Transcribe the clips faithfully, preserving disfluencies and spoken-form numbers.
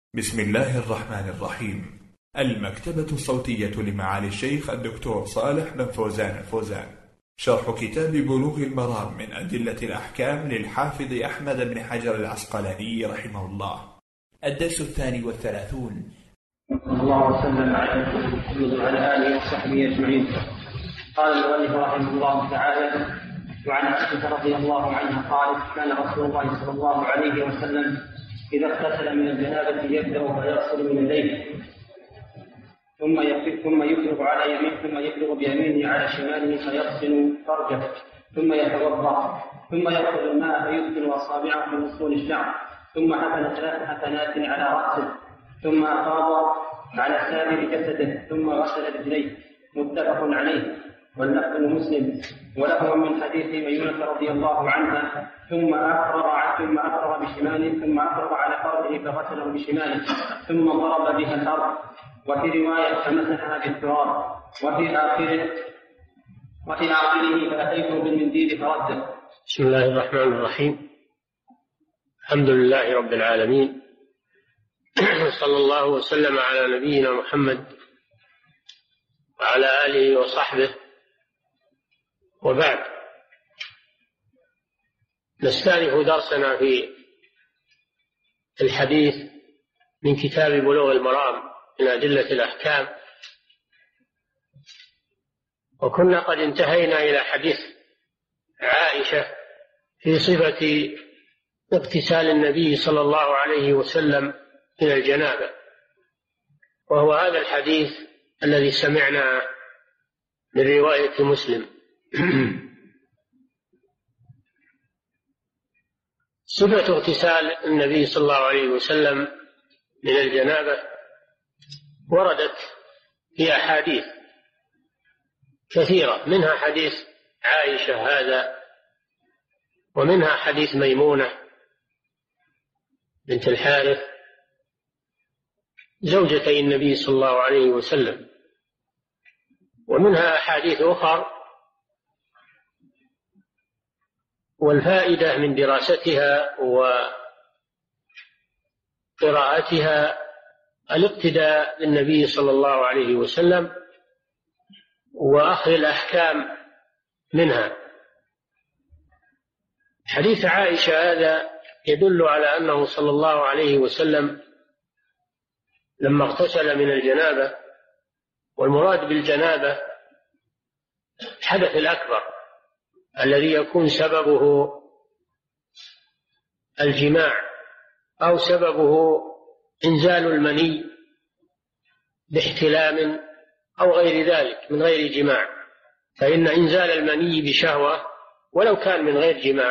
بسم الله الرحمن الرحيم. المكتبة الصوتية لمعالي الشيخ الدكتور صالح بن فوزان الفوزان، شرح كتاب بلوغ المرام من أدلة الأحكام للحافظ أحمد بن حجر العسقلاني رحمه الله، الدرس الثاني والثلاثون. صلى الله وسلم على محمد وعلى آله وصحبه أجمعين. قال المؤلف رحمه الله تعالى: وعن عائشة رضي الله عنها قالت: كان رسول الله صلى الله عليه وسلم إذا اغتسل من الجنابة يبدأ فيغسل من يديه ثم ثم يفرغ على يمينه ثم يفرغ بيمينه على شماله فيغسل فرجه ثم يتوضأ ثم يأخذ الماء فيدخل أصابعه من أصول الشعر ثم حفن ثلاث حفنات على رأسه ثم أفاض على سائر جسده ثم غسل رجليه. متفق عليه واللفظ لمسلم وله من حديث ميمونة رضي الله عنها: ثم أفرغ ثم أفرغ بشماله ثم أفرغ على فرجه فغسله بشماله ثم ضرب بها الأرض، وفي رواية فمسحها بالتراب، وفي آخره وفي آخره فأتيته بالمنديل فرده. بسم الله الرحمن الرحيم. الحمد لله رب العالمين، صلى الله وسلم على نبينا محمد وعلى آله وصحبه، وبعد. نستأنف درسنا في الحديث من كتاب بلوغ المرام من أدلة الأحكام، وكنا قد انتهينا إلى حديث عائشة في صفة اغتسال النبي صلى الله عليه وسلم من الجنابة، وهو هذا الحديث الذي سمعنا من رواية مسلم. صفة اغتسال النبي صلى الله عليه وسلم من الجنابة وردت في أحاديث كثيرة، منها حديث عائشة هذا، ومنها حديث ميمونة بنت الحارث زوجتي النبي صلى الله عليه وسلم، ومنها أحاديث أخرى. والفائدة من دراستها وقراءتها الاقتداء بالنبي صلى الله عليه وسلم وأخذ الأحكام منها. حديث عائشة هذا يدل على أنه صلى الله عليه وسلم لما اغتسل من الجنابة، والمراد بالجنابة الحدث الأكبر الذي يكون سببه الجماع أو سببه إنزال المني باحتلام أو غير ذلك من غير جماع، فإن إنزال المني بشهوة ولو كان من غير جماع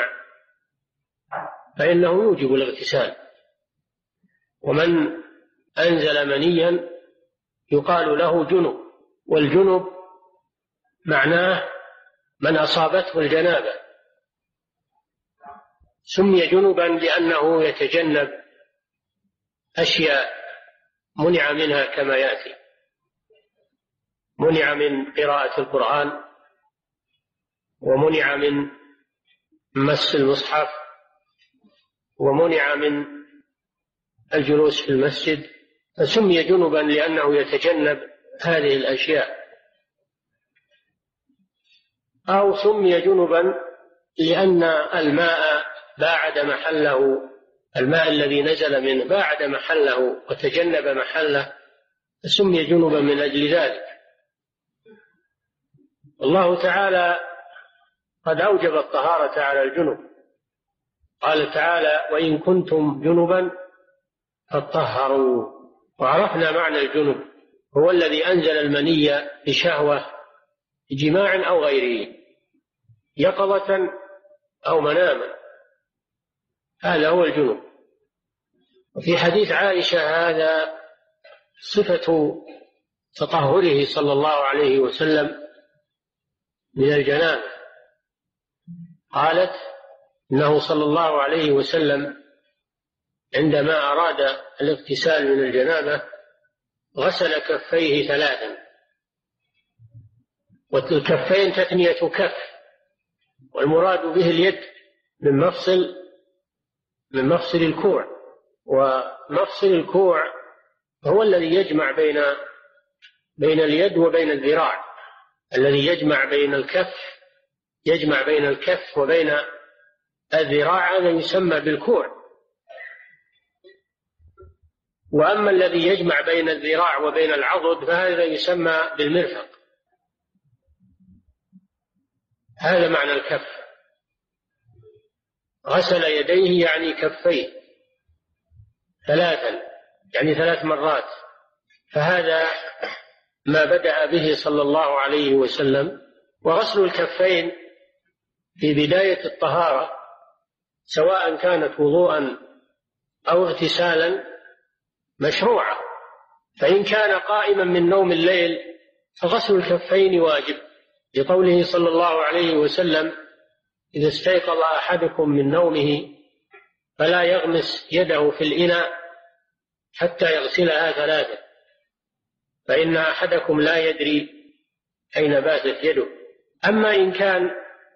فإنه يوجب الاغتسال. ومن أنزل منيا يقال له جنب، والجنب معناه من أصابته الجنابة، سمي جنبا لأنه يتجنب أشياء منع منها كما يأتي: منع من قراءة القرآن، ومنع من مس المصحف، ومنع من الجلوس في المسجد، فسمي جنبا لأنه يتجنب هذه الأشياء. أو سمي جنبا لأن الماء باعد محله، الماء الذي نزل منه باعد محله وتجنب محله، فسمي جنبا من أجل ذلك. الله تعالى قد أوجب الطهارة على الجنب، قال تعالى: وإن كنتم جنبا فاطهروا. وعرفنا معنى الجنب، هو الذي أنزل المني بشهوة جماع أو غيره، يقظة أو مناما، هذا هو الجنب. وفي حديث عائشة هذا صفة تطهره صلى الله عليه وسلم من الجنابة. قالت إنه صلى الله عليه وسلم عندما أراد الاغتسال من الجنابة غسل كفيه ثلاثا، والكفين تثنية كف، والمراد به اليد من مفصل من مفصل الكوع، ومفصل الكوع هو الذي يجمع بين بين اليد وبين الذراع، الذي يجمع بين الكف يجمع بين الكف وبين الذراع، هذا يسمى بالكوع. وأما الذي يجمع بين الذراع وبين العضد فهذا يسمى بالمرفق. هذا معنى الكف. غسل يديه يعني كفيه ثلاثا، يعني ثلاث مرات. فهذا ما بدأ به صلى الله عليه وسلم. وغسل الكفين في بداية الطهارة سواء كانت وضوءا أو اغتسالا مشروعة. فإن كان قائما من نوم الليل فغسل الكفين واجب، لقوله صلى الله عليه وسلم: إذا استيقظ أحدكم من نومه فلا يغمس يده في الإناء حتى يغسلها ثلاثة، فإن أحدكم لا يدري أين باتت يده. أما إن كان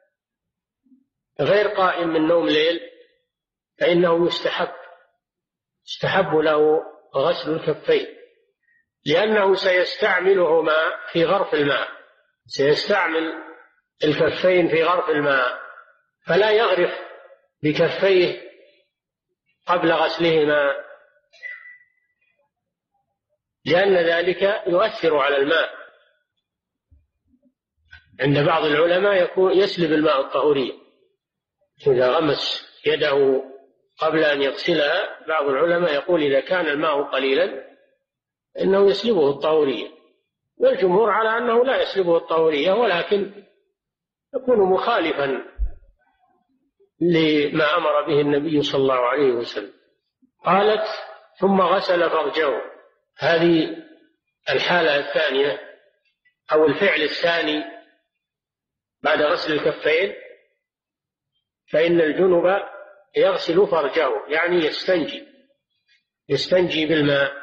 غير قائم من نوم ليل فإنه يستحب يستحب له غسل الكفين، لأنه سيستعملهما في غرف الماء، سيستعمل الكفين في غرف الماء، فلا يغرف بكفيه قبل غسلهما، لأن ذلك يؤثر على الماء. عند بعض العلماء يكون يسلب الماء الطهورية، إذا غمس يده قبل أن يغسلها بعض العلماء يقول إذا كان الماء قليلا إنه يسلبه الطهورية، والجمهور على أنه لا يسلبه الطهورية، ولكن يكون مخالفا لما أمر به النبي صلى الله عليه وسلم. قالت: ثم غسل فرجه. هذه الحالة الثانية أو الفعل الثاني بعد غسل الكفين، فإن الجنب يغسل فرجه، يعني يستنجي يستنجي بالماء،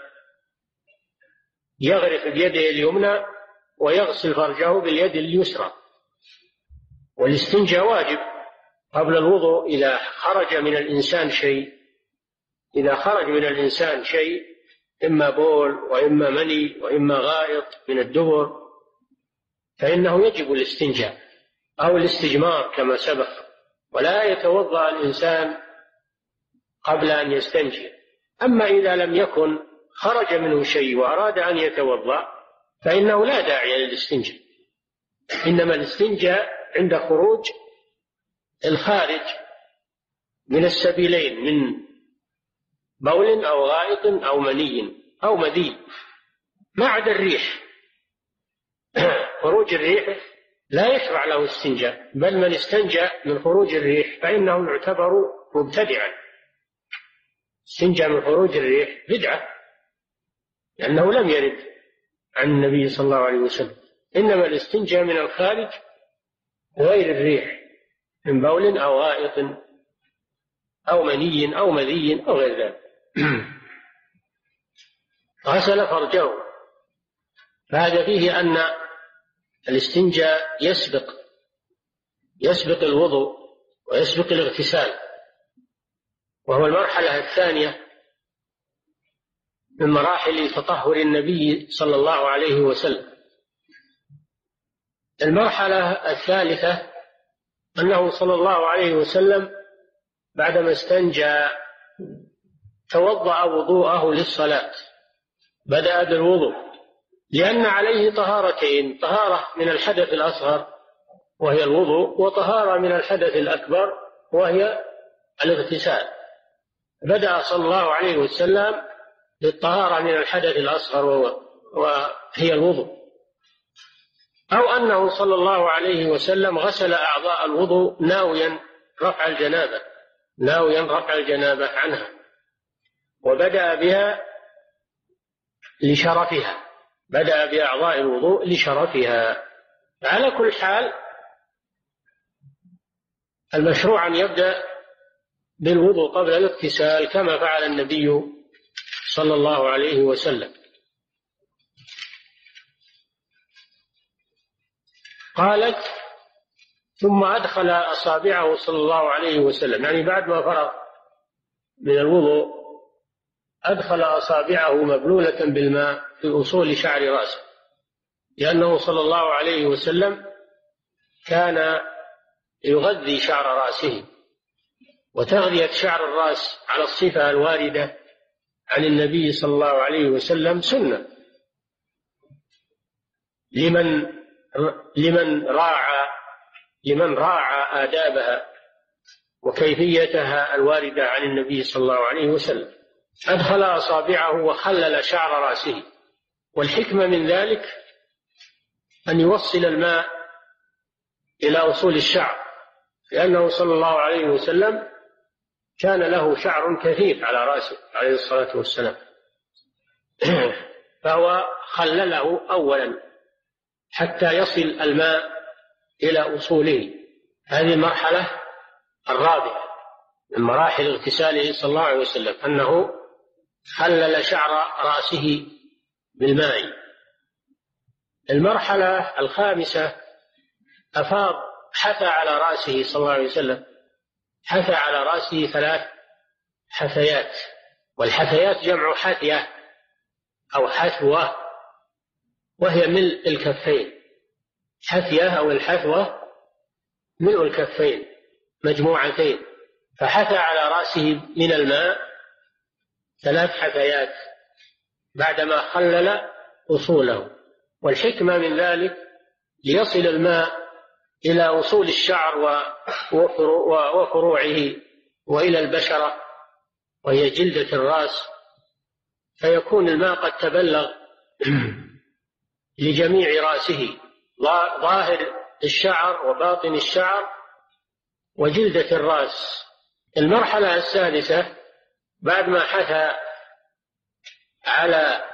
يغرف بيده اليمنى ويغسل فرجه باليد اليسرى. والاستنجاء واجب قبل الوضوء. إذا خرج من الإنسان شيء إذا خرج من الإنسان شيء إما بول وإما مني وإما غائط من الدبر فإنه يجب الاستنجاء أو الاستجمار كما سبق، ولا يتوضأ الإنسان قبل أن يستنجي. أما إذا لم يكن خرج منه شيء وأراد أن يتوضأ فإنه لا داعي للاستنجاء، إنما الاستنجاء عند خروج الخارج من السبيلين، من بول أو غائط أو مني أو مذي، ما عدا الريح. خروج الريح لا يشرع له استنجاء، بل من استنجى من خروج الريح فإنه يعتبر مبتدعا. استنجى من خروج الريح بدعة، لأنه لم يرد عن النبي صلى الله عليه وسلم، إنما الاستنجاء من الخارج غير الريح، من بول أو غائط أو مني أو مذي أو غير ذلك. غسل فرجه، فهذا فيه أن الاستنجاء يسبق يسبق الوضوء ويسبق الاغتسال، وهو المرحلة الثانية من مراحل تطهر النبي صلى الله عليه وسلم. المرحلة الثالثة أنه صلى الله عليه وسلم بعدما استنجى توضأ وضوءه للصلاة، بدأ بالوضوء، لأن عليه طهارتين: طهارة من الحدث الأصغر وهي الوضوء، وطهارة من الحدث الأكبر وهي الاغتسال. بدأ صلى الله عليه وسلم بالطهارة من الحدث الأصغر وهي الوضوء، أو أنه صلى الله عليه وسلم غسل أعضاء الوضوء ناويا رفع الجنابة ناويا رفع الجنابة عنها، وبدأ بها لشرفها بدأ بأعضاء الوضوء لشرفها. على كل حال المشروع أن يبدأ بالوضوء قبل الاغتسال كما فعل النبي صلى الله عليه وسلم. قالت: ثم أدخل أصابعه صلى الله عليه وسلم، يعني بعد ما فرغ من الوضوء أدخل أصابعه مبلولة بالماء في أصول شعر رأسه، لأنه صلى الله عليه وسلم كان يغذي شعر رأسه، وتغذية شعر الرأس على الصفة الواردة عن النبي صلى الله عليه وسلم سنة لمن لمن راعى لمن راعى آدابها وكيفيتها الواردة عن النبي صلى الله عليه وسلم. أدخل أصابعه وخلل شعر رأسه، والحكمة من ذلك أن يوصل الماء إلى أصول الشعر، لأنه صلى الله عليه وسلم كان له شعر كثيف على رأسه عليه الصلاة والسلام، فهو خلله أولا حتى يصل الماء إلى أصوله. هذه المرحلة الرابعة من مراحل اغتساله صلى الله عليه وسلم، أنه خلل شعر رأسه بالماء. المرحلة الخامسة أفاض حثى على رأسه صلى الله عليه وسلم، حثى على رأسه ثلاث حثيات، والحثيات جمع حثية أو حثوة، وهي ملء الكفين. حثية أو الحثوة ملء الكفين مجموعتين، فحثى على رأسه من الماء ثلاث حثيات بعدما خلل أصوله. والحكمة من ذلك ليصل الماء إلى أصول الشعر وفروعه وإلى البشرة وهي جلدة الرأس، فيكون الماء قد تبلغ لجميع رأسه، ظاهر الشعر وباطن الشعر وجلدة الرأس. المرحلة السادسة بعد ما حثى على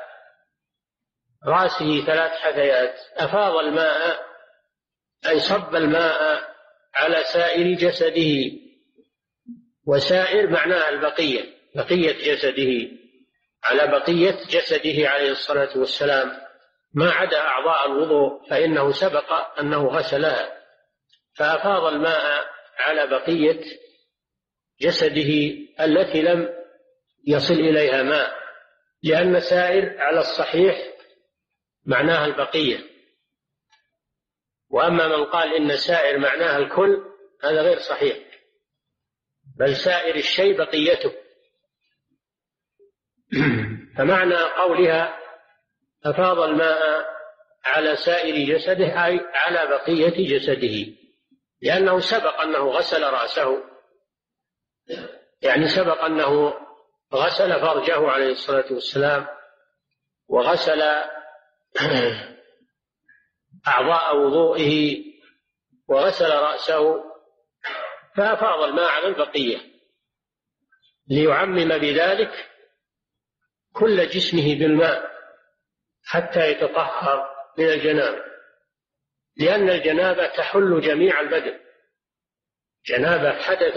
رأسه ثلاث حثيات أفاض الماء، أي صب الماء على سائر جسده، وسائر معناها البقية، بقية جسده، على بقية جسده عليه الصلاة والسلام، ما عدا أعضاء الوضوء فإنه سبق أنه غسلها، فأفاض الماء على بقية جسده التي لم يصل إليها ماء، لأن سائر على الصحيح معناها البقية، وأما من قال إن سائر معناها الكل هذا غير صحيح، بل سائر الشيء بقيته. فمعنى قولها أفاض الماء على سائر جسده أي على بقية جسده، لأنه سبق أنه غسل رأسه، يعني سبق أنه غسل فرجه عليه الصلاة والسلام، وغسل أعضاء وضوئه، وغسل رأسه، فأفاض الماء على البقية ليعمم بذلك كل جسمه بالماء حتى يتطهر من الجنابة، لأن الجنابة تحل جميع البدن. جنابة حدث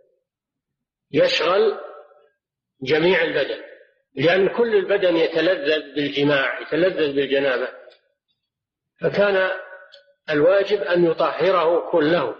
يشغل جميع البدن، لأن كل البدن يتلذذ بالجماع، يتلذذ بالجنابة، فكان الواجب أن يطهره كله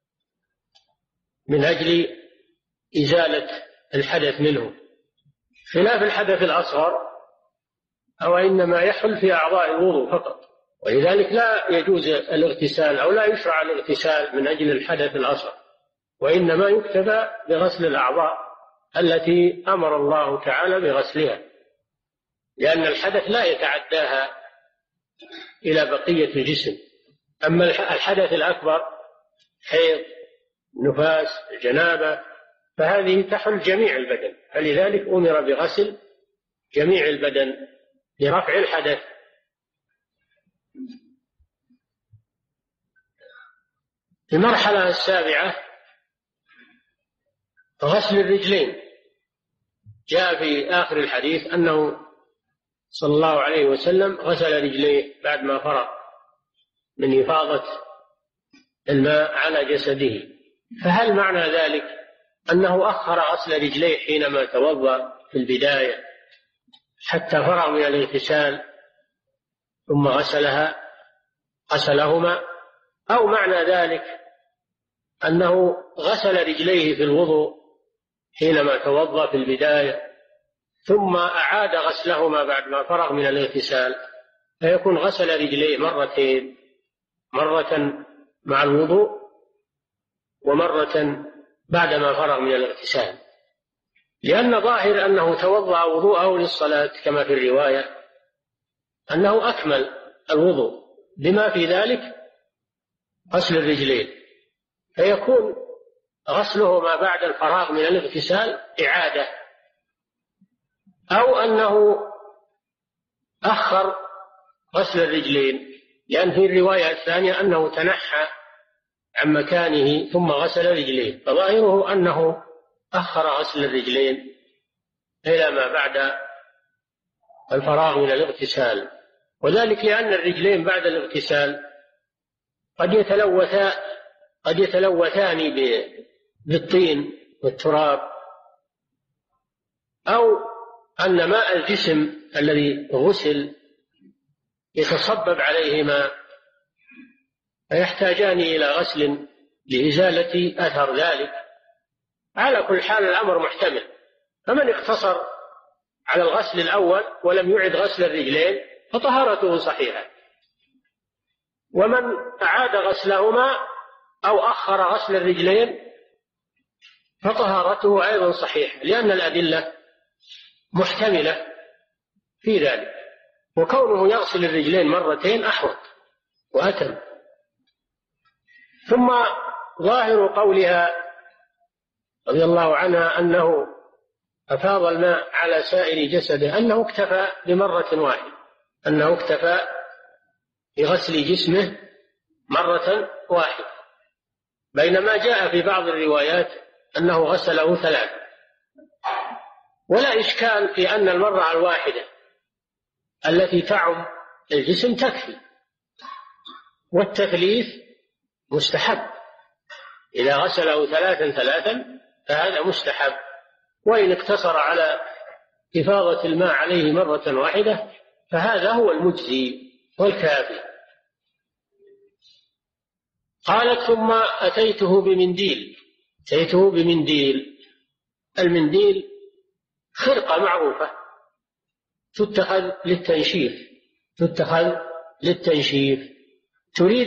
من أجل إزالة الحدث منه، خلاف الحدث الأصغر أو إنما يحل في أعضاء الوضوء فقط، ولذلك لا يجوز الاغتسال أو لا يشرع الاغتسال من أجل الحدث الأصغر، وإنما يكتفى بغسل الأعضاء التي أمر الله تعالى بغسلها، لأن الحدث لا يتعداها إلى بقية الجسم. أما الحدث الأكبر حيض، نفاس، جنابة، فهذه تحل جميع البدن، فلذلك أمر بغسل جميع البدن لرفع الحدث. المرحلة السابعة غسل الرجلين. جاء في آخر الحديث أنه صلى الله عليه وسلم غسل رجليه بعد ما فرغ من إفاضة الماء على جسده، فهل معنى ذلك أنه أخر غسل رجليه حينما توضأ في البداية حتى فرغ من الاغتسال ثم غسلها غسلهما، أو معنى ذلك أنه غسل رجليه في الوضوء حينما توضأ في البداية ثم أعاد غسلهما بعد ما فرغ من الاغتسال، فيكون غسل رجليه مرتين، مرة مع الوضوء ومرة بعدما فرغ من الاغتسال، لأن ظاهر أنه توضأ وضوءه للصلاة كما في الرواية أنه أكمل الوضوء بما في ذلك غسل الرجلين، فيكون غسلهما بعد الفراغ من الاغتسال إعادة، أو أنه أخر غسل الرجلين، لأن في الرواية الثانية أنه تنحى عن مكانه ثم غسل رجلين، فظاهره أنه أخر غسل الرجلين إلى ما بعد الفراغ من الاغتسال، وذلك لأن الرجلين بعد الاغتسال قد يتلوثا قد يتلوثان بالطين والتراب، أو أن ماء الجسم الذي غسل يتصبب عليهما فيحتاجان إلى غسل لإزالة أثر ذلك. على كل حال الأمر محتمل، فمن اقتصر على الغسل الأول ولم يعد غسل الرجلين فطهارته صحيحة، ومن أعاد غسلهما أو أخر غسل الرجلين فطهارته أيضا صحيحة، لأن الأدلة محتملة في ذلك، وكونه يغسل الرجلين مرتين أحوط وأتم. ثم ظاهر قولها رضي الله عنها أنه أفاض الماء على سائر جسده أنه اكتفى بمرة واحدة، أنه اكتفى بغسل جسمه مرة واحدة، بينما جاء في بعض الروايات أنه غسله ثلاث. ولا إشكال في أن المرة الواحدة التي تعم الجسم تكفي، والتثليث مستحب، إذا غسله ثلاثا ثلاثا فهذا مستحب، وإن اقتصر على إفاضة الماء عليه مرة واحدة فهذا هو المجزي والكافي. قالت ثم أتيته بمنديل أتيته بمنديل المنديل خرقة معروفة تتخذ للتنشيف تتخذ للتنشيف تريد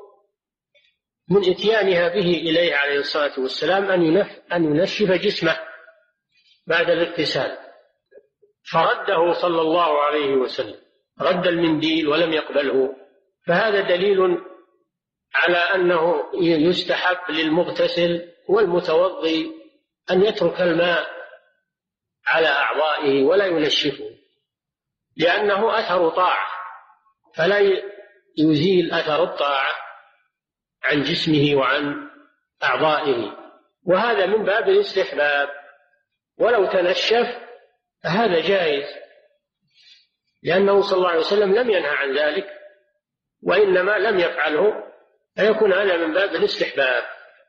من إتيانها به إليه عليه الصلاة والسلام أن ينشف جسمه بعد الاغتسال، فرده صلى الله عليه وسلم، رد المنديل ولم يقبله، فهذا دليل على أنه يستحب للمغتسل والمتوضي أن يترك الماء على أعضائه ولا ينشفه، لأنه أثر طاعة، فلا يزيل أثر الطاعة عن جسمه وعن أعضائه، وهذا من باب الاستحباب، ولو تنشف فهذا جائز، لأنه صلى الله عليه وسلم لم ينهى عن ذلك وإنما لم يفعله، فيكون هذا من باب الاستحباب.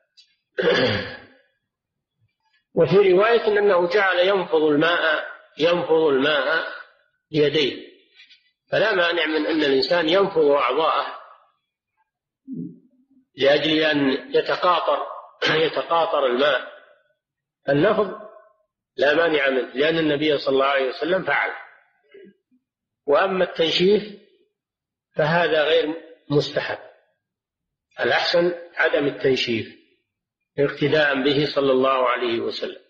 وفي رواية أنه جعل ينفض الماء ينفض الماء بيديه، فلا مانع من أن الإنسان ينفض أعضاءه لأجل أن يتقاطر يتقاطر الماء، النفض لا مانع منه، لأن النبي صلى الله عليه وسلم فعل. وأما التنشيف فهذا غير مستحب، الأحسن عدم التنشيف اقتداء به صلى الله عليه وسلم.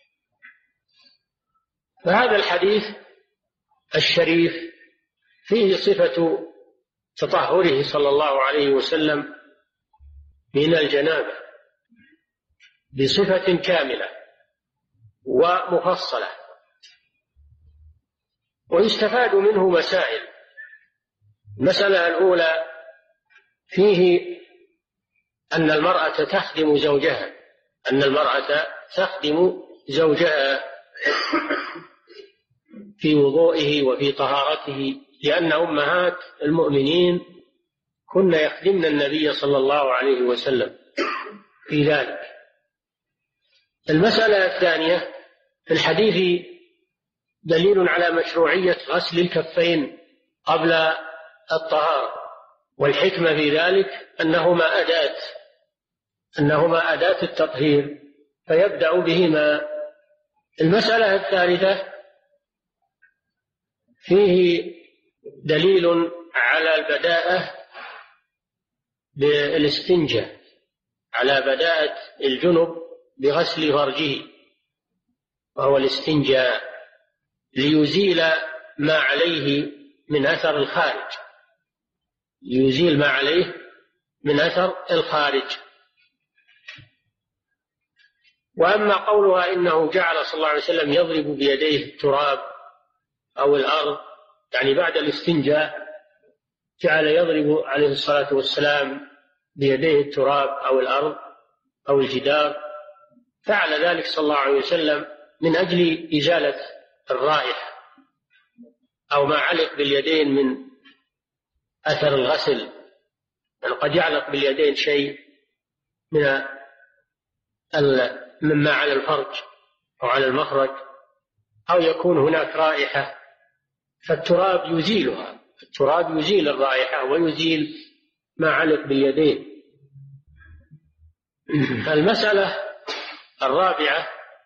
فهذا الحديث الشريف فيه صفة تطهره صلى الله عليه وسلم من الجنابة بصفة كاملة ومفصلة، ويستفاد منه مسائل. المسألة الأولى فيه أن المرأة تخدم زوجها أن المرأة تخدم زوجها في وضوئه وفي طهارته، لأن أمهات المؤمنين كن يخدمن النبي صلى الله عليه وسلم في ذلك. المسألة الثانية في الحديث دليل على مشروعية غسل الكفين قبل الطهارة، والحكمة في ذلك أنهما أداة أنهما أداة التطهير فيبدأ بهما. المسألة الثالثة فيه دليل على البداءة بالاستنجاء، على بداءة الجنب بغسل فرجه، وهو الاستنجاء ليزيل ما عليه من أثر الخارج، ليزيل ما عليه من أثر الخارج. وأما قولها إنه جعل صلى الله عليه وسلم يضرب بيديه التراب أو الأرض، يعني بعد الاستنجاء جعل يضرب عليه الصلاة والسلام بيديه التراب أو الأرض أو الجدار، فعل ذلك صلى الله عليه وسلم من أجل إزالة الرائحة أو ما علق باليدين من أثر الغسل، يعني قد يعلق باليدين شيء من مما على الفرج أو على المخرج، أو يكون هناك رائحة، فالتراب يزيلها، التراب يزيل الرائحة ويزيل ما علق باليدين. المسألة الرابعة: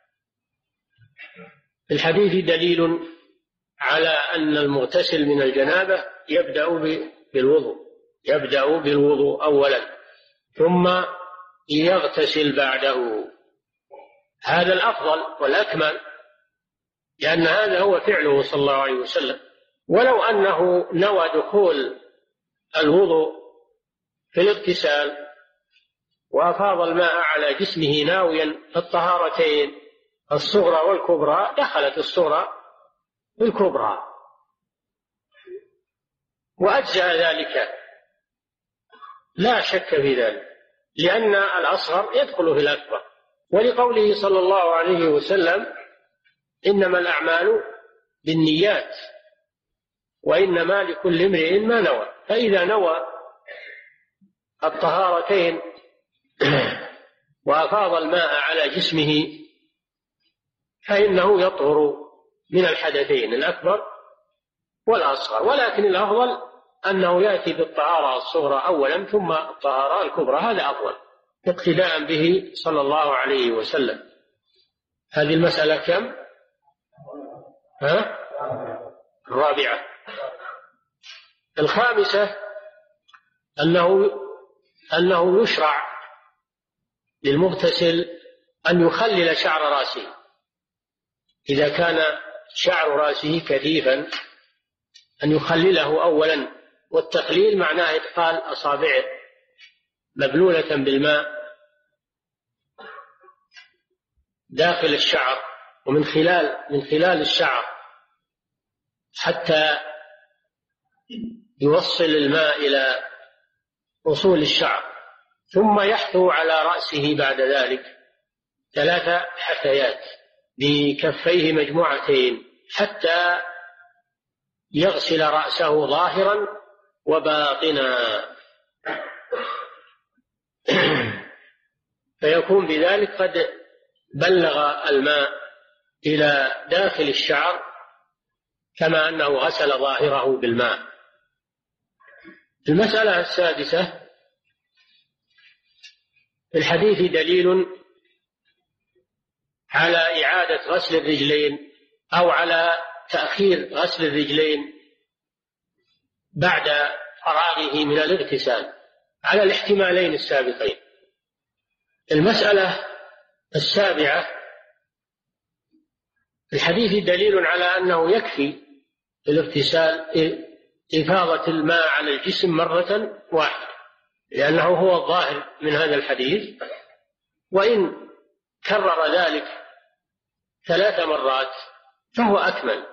في الحديث دليل على أن المغتسل من الجنابة يبدأ بالوضوء، يبدأ بالوضوء أولا ثم يغتسل بعده. هذا الأفضل والأكمل، لأن هذا هو فعله صلى الله عليه وسلم. ولو أنه نوى دخول الوضوء في الاغتسال وأفاض الماء على جسمه ناويا الطهارتين الصغرى والكبرى، دخلت الصغرى بالكبرى وأجزأ ذلك، لا شك في ذلك، لأن الأصغر يدخل في الأكبر، ولقوله صلى الله عليه وسلم: إنما الأعمال بالنيات وإنما لكل امرئ ما نوى. فإذا نوى الطهارتين وأفاض الماء على جسمه فإنه يطهر من الحدثين الأكبر والأصغر، ولكن الأفضل أنه يأتي بالطهارة الصغرى أولا ثم الطهارة الكبرى، هذا أفضل اقتداء به صلى الله عليه وسلم. هذه المسألة كم؟ ها؟ الرابعة. الخامسة أنه أنه يشرع للمغتسل أن يخلل شعر رأسه، إذا كان شعر رأسه كثيفا أن يخلله أولا، والتخليل معناه إدخال أصابعه مبلولة بالماء داخل الشعر ومن خلال من خلال الشعر حتى يوصل الماء إلى أصول الشعر، ثم يحثو على رأسه بعد ذلك ثلاث حثيات بكفيه مجموعتين حتى يغسل رأسه ظاهرا وباطنا، فيكون بذلك قد بلغ الماء إلى داخل الشعر كما أنه غسل ظاهره بالماء. المسألة السادسة: في الحديث دليل على إعادة غسل الرجلين أو على تأخير غسل الرجلين بعد فراغه من الاغتسال على الاحتمالين السابقين. المسألة السابعة: في الحديث دليل على أنه يكفي الاغتسال إفاضة الماء على الجسم مرة واحدة، لأنه هو الظاهر من هذا الحديث، وإن كرر ذلك ثلاث مرات فهو أكمل،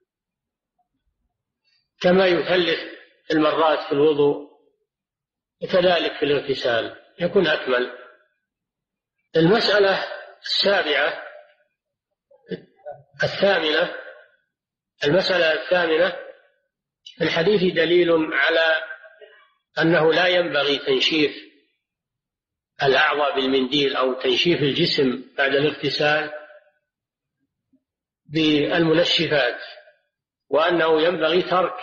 كما يثلث المرات في الوضوء وكذلك في الاغتسال يكون أكمل. المسألة السابعة الثامنة المسألة الثامنة: في الحديث دليل على أنه لا ينبغي تنشيف الأعضاء بالمنديل أو تنشيف الجسم بعد الاغتسال بالمنشفات، وأنه ينبغي ترك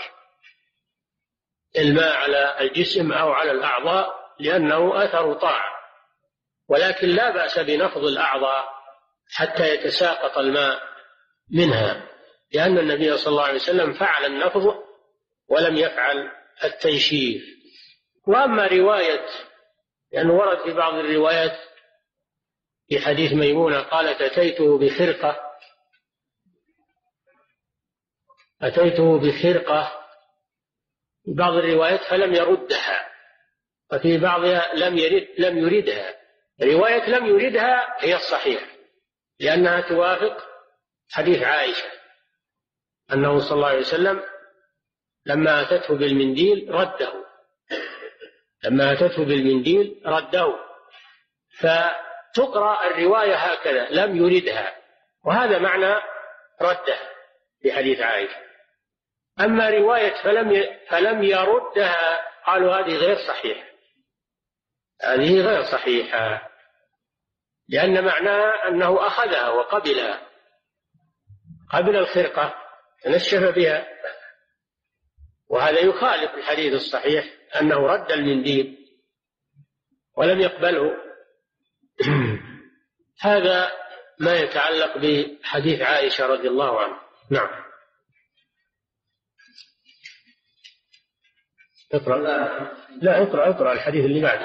الماء على الجسم أو على الأعضاء لأنه أثر طاعة، ولكن لا بأس بنفض الأعضاء حتى يتساقط الماء منها. لأن النبي صلى الله عليه وسلم فعل النفض ولم يفعل التنشيف. وأما رواية، لأنه ورد في بعض الروايات في حديث ميمونة قالت أتيته بخرقة أتيته بخرقة في بعض الروايات فلم يردها، وفي بعضها لم يرد لم يردها. رواية لم يردها هي الصحيح، لأنها توافق حديث عائشة أنه صلى الله عليه وسلم لما أتته بالمنديل رده لما أتته بالمنديل رده فتقرأ الرواية هكذا لم يردها، وهذا معنى رده في حديث عائشة. أما رواية فلم فلم يردها قالوا هذه غير صحيحة هذه غير صحيحة لأن معناها أنه أخذها وقبلها، قبل الخرقة تنشف بها، وهذا يخالف الحديث الصحيح أنه رد المنديل ولم يقبله. هذا ما يتعلق بحديث عائشة رضي الله عنها. نعم. اقرأ. لا اقرأ اقرأ الحديث اللي بعده.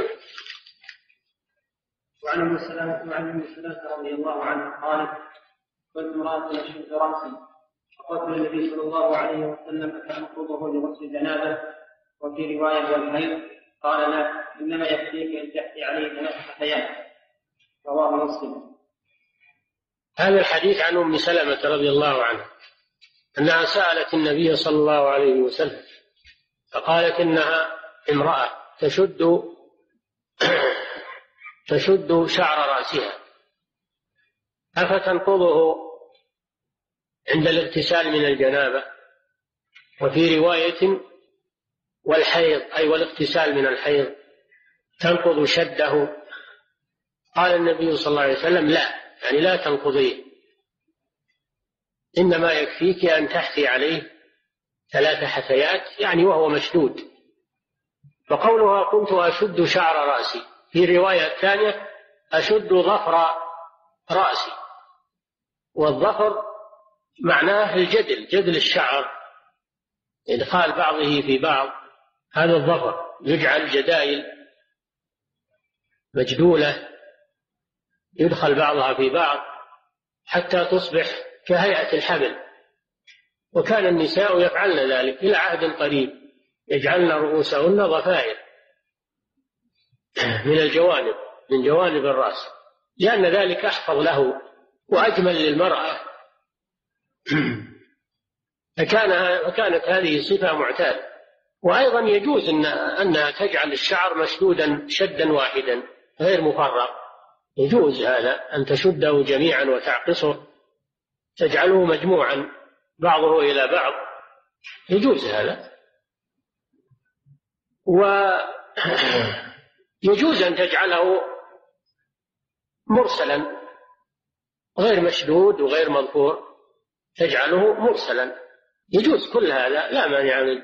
وعن ام سلمة وعن ام سلمة رضي الله عنها قالت كنت امرأة أشد رأسي فقلت للنبي صلى الله عليه وسلم أتنقضه لغسل الجنابة وفي رواية والحيض قال لا إنما يكفيك أن تحثي عليه ثلاث حثيات رواه مسلم. هذا الحديث عن ام سلمة رضي الله عنها أنها سألت النبي صلى الله عليه وسلم فقالت إنها امرأة تشد تشد شعر رأسها أفتنقضه عند الاغتسال من الجنابة، وفي رواية والحيض أي والاغتسال من الحيض تنقض شده. قال النبي صلى الله عليه وسلم لا، يعني لا تنقضيه، إنما يكفيك أن تحثي عليه ثلاث حثيات يعني وهو مشدود. فقولها كنت أشد شعر رأسي في رواية ثانية أشد ظفر رأسي، والظفر معناه الجدل، جدل الشعر، إدخال بعضه في بعض، هذا الظفر، يجعل جدائل مجدولة يدخل بعضها في بعض حتى تصبح كهيئة الحبل، وكان النساء يفعلن ذلك إلى عهد قريب، يجعلن رؤوسهن ضفائر من الجوانب من جوانب الرأس، لأن ذلك أحفظ له وأجمل للمرأة. فكان فكانت هذه صفة معتادة. وأيضا يجوز إن أنها تجعل الشعر مشدودا شدا واحدا غير مفرق، يجوز هذا أن تشده جميعا وتعقصه تجعله مجموعا بعضه إلى بعض، يجوز هذا. ويجوز أن تجعله مرسلا غير مشدود وغير مظفور، تجعله مرسلا، يجوز كل هذا لا مانع منه.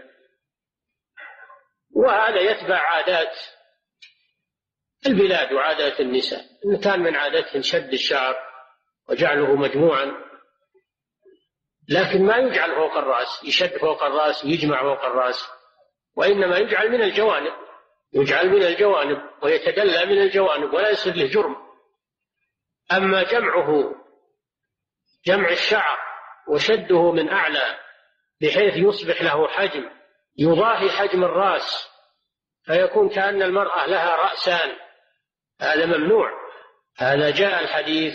وهذا يتبع عادات البلاد وعادات النساء، إن كان من عادتهم شد الشعر وجعله مجموعا، لكن ما يجعل فوق الرأس، يشد فوق الرأس ويجمع فوق الرأس، وإنما يجعل من الجوانب، يجعل من الجوانب ويتدلى من الجوانب ولا يصير له جرم. أما جمعه جمع الشعر وشده من أعلى بحيث يصبح له حجم يضاهي حجم الرأس فيكون كأن المرأة لها رأسان، هذا ممنوع. هذا جاء الحديث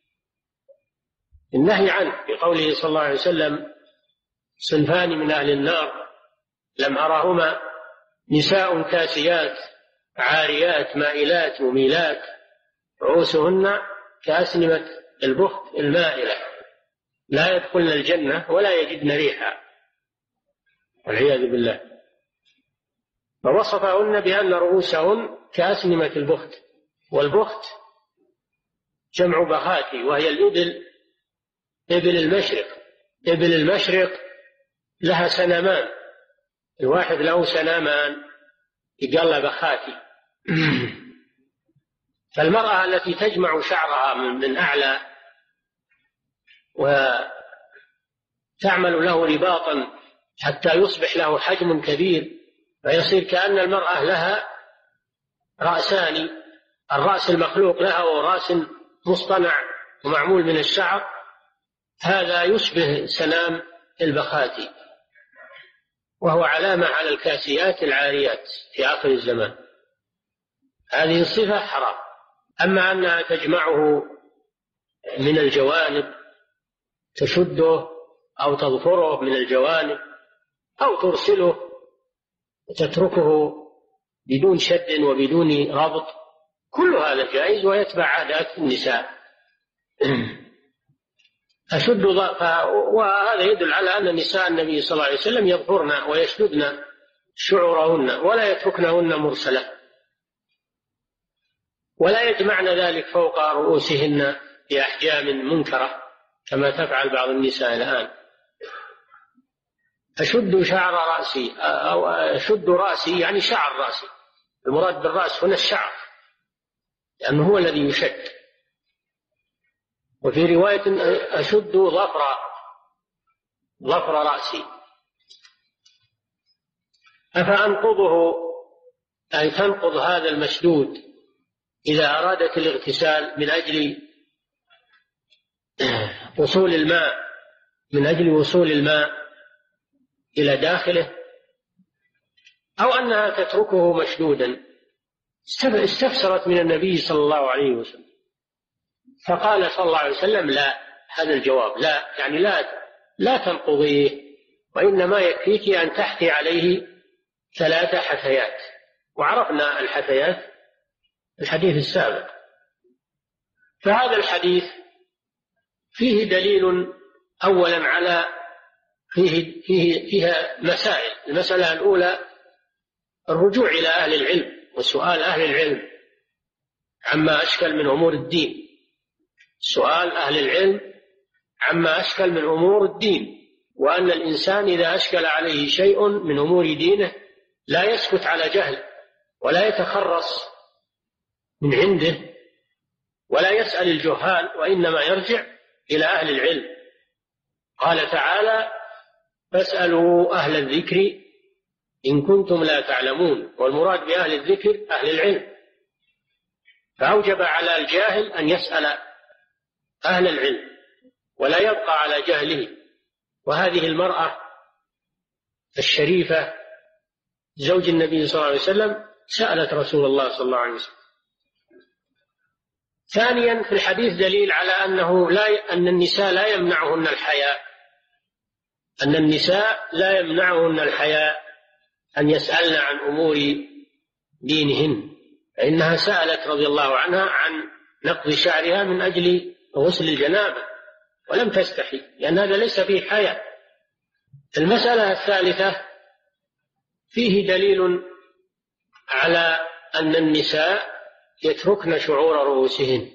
النهي عنه بقوله صلى الله عليه وسلم صنفان من أهل النار لم أرهما نساء كاسيات عاريات مائلات مميلات رؤوسهن كأسنمة البخت المائلة لا يدخلن الجنة ولا يجدن ريحا والعياذ بالله. فوصفهن بأن رؤوسهن كأسنمة البخت، والبخت جمع بخاتي وهي الإبل، إبل المشرق. إبل المشرق لها سنامان، الواحد له سنامان يقال بخاتي. فالمرأة التي تجمع شعرها من أعلى تعمل له رباطا حتى يصبح له حجم كبير، فيصير كأن المرأة لها رأسان، الرأس المخلوق لها ورأس مصطنع ومعمول من الشعر، هذا يشبه سنام البخاتي، وهو علامة على الكاسيات العاريات في آخر الزمان. هذه الصفة حرام. أما أنها تجمعه من الجوانب، تشده أو تظفره من الجوانب أو ترسله وتتركه بدون شد وبدون ربط، كل هذا جائز ويتبع عادات النساء. أشد وهذا يدل على أن نساء النبي صلى الله عليه وسلم يظهرن ويشددن شعورهن ولا يتركنهن مرسلة، ولا يجمعن ذلك فوق رؤوسهن بأحجام منكرة كما تفعل بعض النساء الآن. أشد شعر رأسي أو أشد رأسي يعني شعر رأسي، المراد بالرأس هنا الشعر لأنه هو الذي يشد. وفي رواية أشد ظفر ظفر رأسي. أفأنقضه أي تنقض هذا المشدود إذا أرادت الاغتسال من أجل وصول الماء من أجل وصول الماء إلى داخله، أو أنها تتركه مشدودا؟ استفسرت من النبي صلى الله عليه وسلم، فقال صلى الله عليه وسلم لا، هذا الجواب لا، يعني لا لا تنقضيه، وإنما يكفيك أن تحثي عليه ثلاث حثيات، وعرفنا الحثيات الحديث السابق. فهذا الحديث فيه دليل أولا على فيه, فيه فيها مسائل. المسألة الأولى الرجوع إلى أهل العلم وسؤال أهل العلم عما أشكل من أمور الدين، سؤال أهل العلم عما أشكل من أمور الدين، وأن الإنسان إذا أشكل عليه شيء من أمور دينه لا يسكت على جهل ولا يتخرص من عنده ولا يسأل الجهال، وإنما يرجع إلى أهل العلم. قال تعالى فاسألوا أهل الذكر إن كنتم لا تعلمون، والمراد بأهل الذكر أهل العلم، فأوجب على الجاهل أن يسأل أهل العلم ولا يبقى على جهله. وهذه المرأة الشريفة زوج النبي صلى الله عليه وسلم سألت رسول الله صلى الله عليه وسلم. ثانيا في الحديث دليل على أنه لا أن النساء لا يمنعهن الحياء أن النساء لا يمنعهن الحياء أن يسألن عن أمور دينهن، فإنها سألت رضي الله عنها عن نقض شعرها من أجل غسل الجنابة ولم تستحي، لأن هذا ليس فيه حياء. المسألة الثالثة فيه دليل على أن النساء يتركن شعور رؤوسهن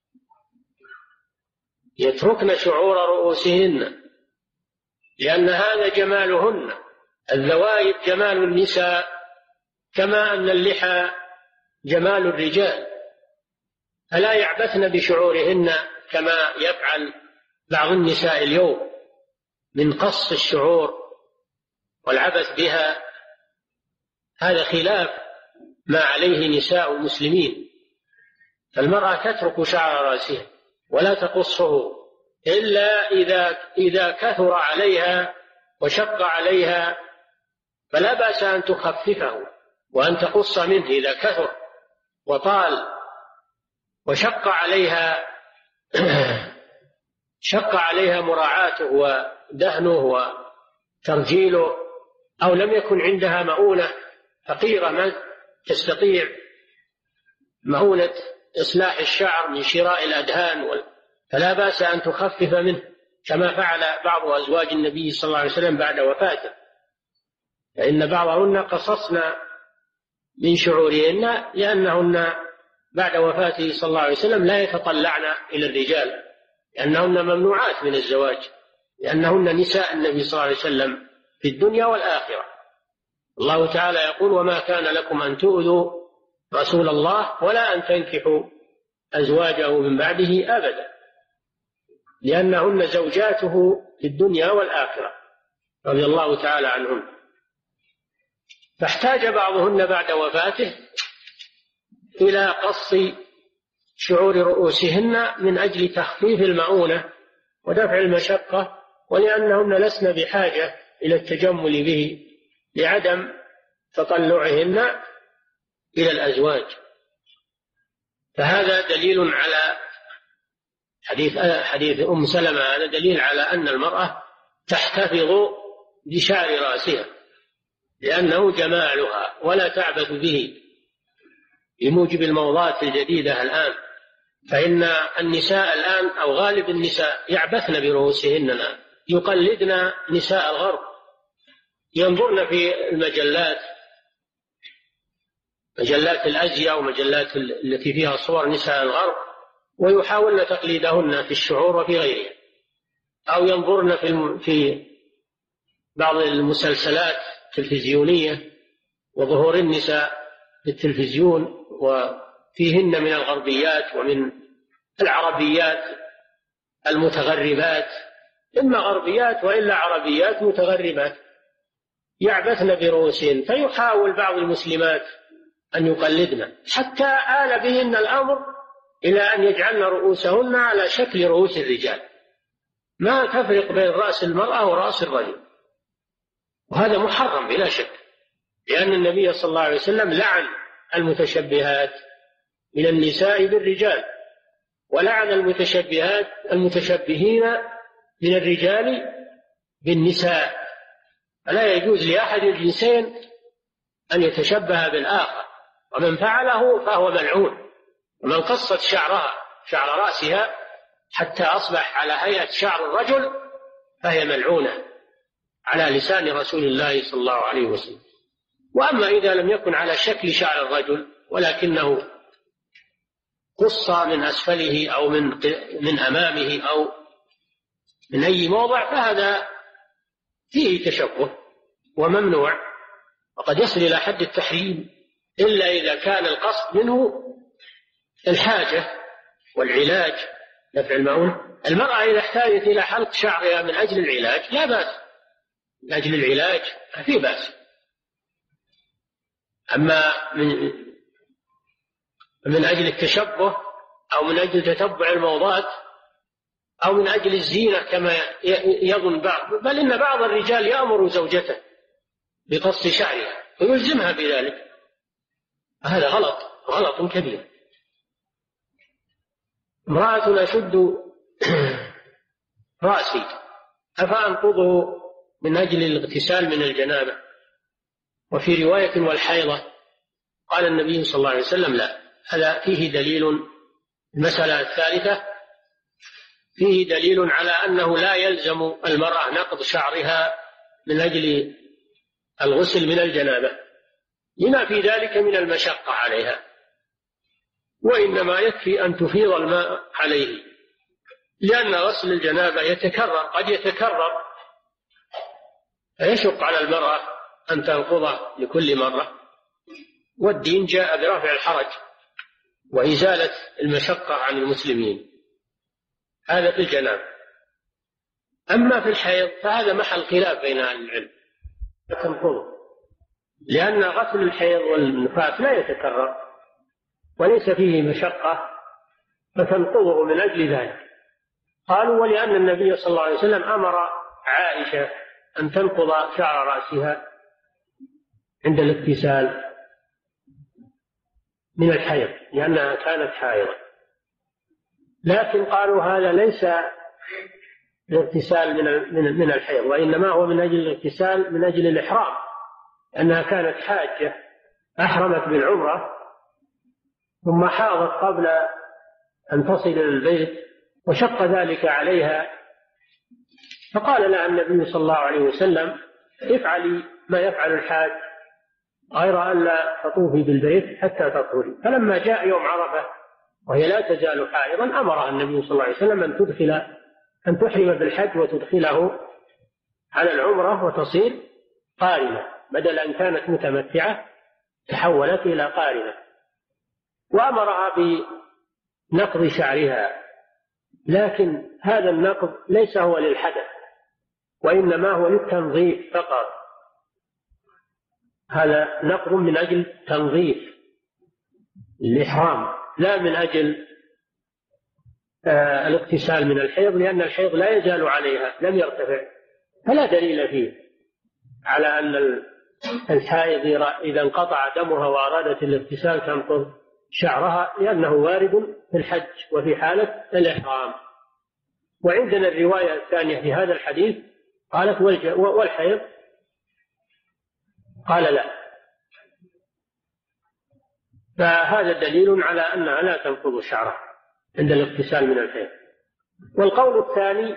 يتركن شعور رؤوسهن لأن هذا جمالهن. الذوائب جمال النساء كما أن اللحى جمال الرجال، فلا يعبثن بشعورهن كما يفعل بعض النساء اليوم من قص الشعور والعبث بها. هذا خلاف ما عليه نساء المسلمين. فالمرأة تترك شعر رأسها ولا تقصه إلا إذا إذا كثر عليها وشق عليها، فلا بأس أن تخففه وأن تقص منه إذا كثر وطال وشق عليها شق عليها مراعاته ودهنه وترجيله، أو لم يكن عندها مؤونة فقيرة ما تستطيع مؤونة إصلاح الشعر من شراء الأدهان، فلا بأس أن تخفف منه كما فعل بعض أزواج النبي صلى الله عليه وسلم بعد وفاته، فإن بعضهن قصصن من شعورهن لأنهن بعد وفاته صلى الله عليه وسلم لا يتطلعن إلى الرجال، لأنهن ممنوعات من الزواج، لأنهن نساء النبي صلى الله عليه وسلم في الدنيا والآخرة. الله تعالى يقول وما كان لكم أن تؤذوا رسول الله ولا أن تنكحوا أزواجه من بعده أبدا، لأنهن زوجاته في الدنيا والآخرة رضي الله تعالى عنهم. فاحتاج بعضهن بعد وفاته إلى قص شعور رؤوسهن من أجل تخفيف المؤونة ودفع المشقة، ولأنهن لسن بحاجة إلى التجمل به لعدم تطلعهن إلى الأزواج. فهذا دليل على حديث حديث أم سلمة، هذا دليل على أن المرأة تحتفظ بشعر رأسها لأنه جمالها ولا تعبث به بموجب الموضات الجديدة الآن. فإن النساء الآن أو غالب النساء يعبثن برؤوسهن الآن، يقلدن نساء الغرب، ينظرن في المجلات مجلات الأزياء ومجلات التي فيها صور نساء الغرب ويحاولن تقليدهن في الشعور وفي غيرها، أو ينظرن في في بعض المسلسلات التلفزيونية وظهور النساء في التلفزيون وفيهن من الغربيات ومن العربيات المتغربات، إما غربيات وإلا عربيات متغربات يعبثن برؤوسهن. فيحاول بعض المسلمات أن يقلدن حتى آل بهن الأمر إلى أن يجعلن رؤوسهن على شكل رؤوس الرجال، ما تفرق بين رأس المرأة ورأس الرجل، وهذا محرم بلا شك، لأن النبي صلى الله عليه وسلم لعن المتشبهات من النساء بالرجال، ولعن المتشبهات المتشبهين من الرجال بالنساء. فلا يجوز لأحد الجنسين أن يتشبه بالآخر، ومن فعله فهو ملعون. ومن قصت شعرها شعر رأسها حتى أصبح على هيئة شعر الرجل فهي ملعونة على لسان رسول الله صلى الله عليه وسلم. وأما إذا لم يكن على شكل شعر الرجل ولكنه قص من أسفله أو من من أمامه أو من أي موضع فهذا فيه تشبه وممنوع، وقد يصل إلى حد التحريم إلا إذا كان القصد منه الحاجة والعلاج، دفع المؤونة. المرأة إذا احتاجت إلى حلق شعرها من أجل العلاج لا بأس، من أجل العلاج ما في بأس. أما من من أجل التشبه أو من أجل تتبع الموضات أو من أجل الزينة كما يظن بعض، بل إن بعض الرجال يأمر زوجته بقص شعرها ويلزمها بذلك، هذا غلط غلط كبير. امرأة أشد رأسي أفأنقضه من أجل الاغتسال من الجنابة؟ وفي رواية والحيضة قال النبي صلى الله عليه وسلم لا. هذا فيه دليل. المسألة الثالثة فيه دليل على أنه لا يلزم المرأة نقض شعرها من أجل الغسل من الجنابة لما في ذلك من المشقة عليها، وإنما يكفي أن تفيض الماء عليه، لأن غسل الجنابة يتكرر قد يتكرر فيشق على المرأة أن تنقضه لكل مرة، والدين جاء برفع الحرج وإزالة المشقة عن المسلمين. هذا في الجنابة. أما في الحيض فهذا محل خلاف بين أهل العلم فتنقضه، لأن غسل الحيض والنفاس لا يتكرر وليس فيه مشقة فتنقضه من أجل ذلك. قالوا ولأن النبي صلى الله عليه وسلم أمر عائشة أن تنقض شعر رأسها عند الاغتسال من الحيض لأنها كانت حائضة، لكن قالوا هذا ليس الاغتسال من من الحيض، وإنما هو من أجل الاغتسال من أجل الإحرام، لأنها كانت حاجة أحرمت بالعمرة ثم حاضت قبل أن تصل إلى البيت وشق ذلك عليها، فقال لها النبي صلى الله عليه وسلم افعلي ما يفعل الحاج غير أن لا تطوفي بالبيت حتى تطهري. فلما جاء يوم عرفة وهي لا تزال حائضا أمرها النبي صلى الله عليه وسلم أن تدخل أن تحرم بالحج وتدخله على العمرة وتصير قارنة، بدل أن كانت متمتعة تحولت إلى قارنة، وأمرها بنقض شعرها، لكن هذا النقض ليس هو للحدث وإنما هو للتنظيف فقط. هذا نقض من أجل تنظيف الإحرام لا من أجل آه الاغتسال من الحيض، لأن الحيض لا يزال عليها لم يرتفع، فلا دليل فيه على أن الحائض إذا انقطع دمها وأرادت الاغتسال تنقض شعرها، لأنه وارد في الحج وفي حالة الإحرام. وعندنا الرواية الثانية في هذا الحديث قالت والحيض قال لا، فهذا دليل على أنها لا تنقض شعرها عند الاغتسال من الحيض. والقول الثاني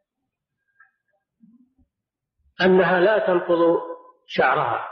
أنها لا تنقض شعرها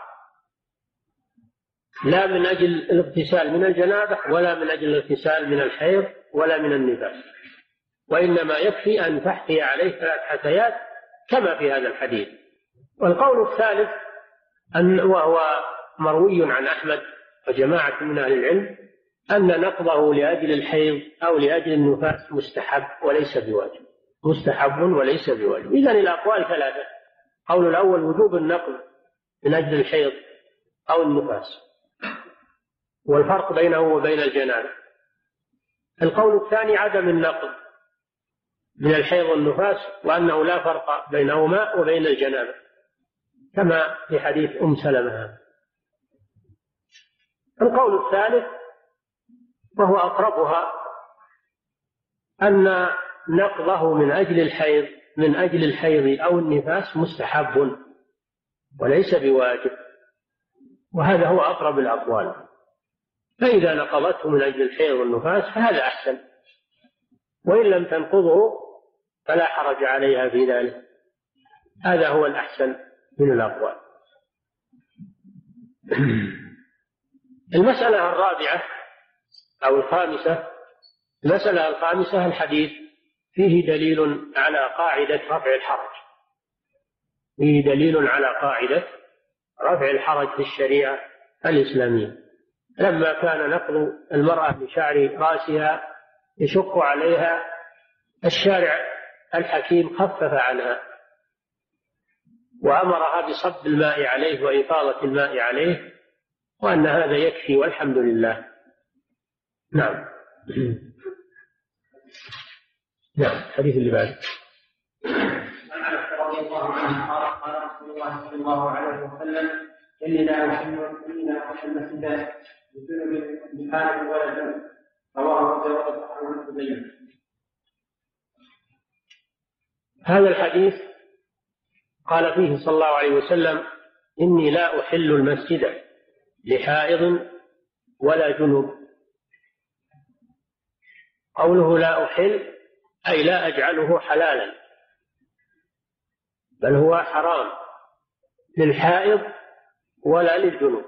لا من أجل الاغتسال من الجنابة ولا من أجل الاغتسال من الحيض ولا من النفاس، وإنما يكفي أن تحثي عليه ثلاث حثيات كما في هذا الحديث. والقول الثالث أن وهو مروي عن أحمد وجماعة من أهل العلم أن نقضه لأجل الحيض أو لأجل النفاس مستحب وليس بواجب، مستحب وليس بواجب. إذن الأقوال ثلاثة: قول الأول وجوب النقض من أجل الحيض أو النفاس، والفرق بينه وبين الجنابة. القول الثاني عدم النقض من الحيض والنفاس، وأنه لا فرق بينهما وبين الجنابة كما في حديث أم سلمة. القول الثالث وهو أقربها أن نقضه من أجل الحيض من أجل الحيض أو النفاس مستحب وليس بواجب، وهذا هو أقرب الأقوال. فإذا نقضته من أجل الحيض والنفاس فهذا أحسن، وإن لم تنقضه فلا حرج عليها في ذلك. هذا هو الأحسن من الأقوال. المسألة الرابعة أو الخامسة المسألة الخامسة الحديث فيه دليل على قاعدة رفع الحرج فيه دليل على قاعدة رفع الحرج في الشريعة الإسلامية. لما كان نقض المرأة بشعر رأسها يشق عليها، الشارع الحكيم خفف عنها وأمرها بصب الماء عليه وإفاضة الماء عليه، وأن هذا يكفي والحمد لله. نعم. نعم. الحديث اللي بعده. عن عائشة رضي الله عنها قال قال رسول الله صلى الله عليه وسلم: إني لا أحل إني لا أحل المسجد بسبب بحال ولا دم. رواه أبو داود وصححه ابن. هذا الحديث قال فيه صلى الله عليه وسلم: إني لا أحل المسجد لحائض ولا جنوب. قوله لا أحل أي لا أجعله حلالا، بل هو حرام للحائض ولا للجنوب.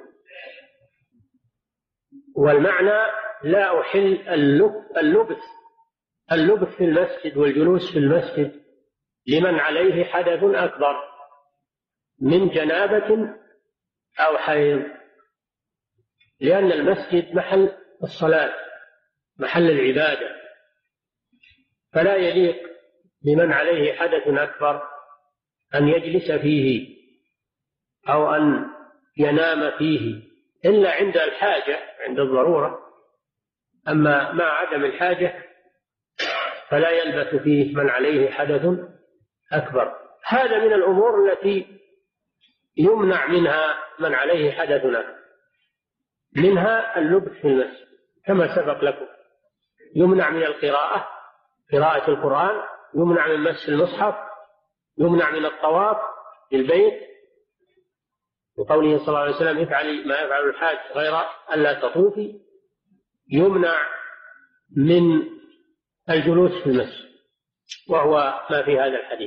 والمعنى لا أحل اللبث اللبث في المسجد والجلوس في المسجد لمن عليه حدث أكبر من جنابة أو حيض، لأن المسجد محل الصلاة محل العبادة، فلا يليق بمن عليه حدث أكبر أن يجلس فيه أو أن ينام فيه إلا عند الحاجة عند الضرورة، أما مع عدم الحاجة فلا يلبث فيه من عليه حدث أكبر. هذا من الأمور التي يمنع منها من عليه حدث أكبر، منها اللبث في المسجد كما سبق لكم. يمنع من القراءة قراءة القرآن، يمنع من مس المصحف، يمنع من الطواف بالبيت، وقوله صلى الله عليه وسلم: افعلي ما يفعل الحاج غير ألا تطوفي. يمنع من الجلوس في المسجد، وهو ما في هذا الحديث.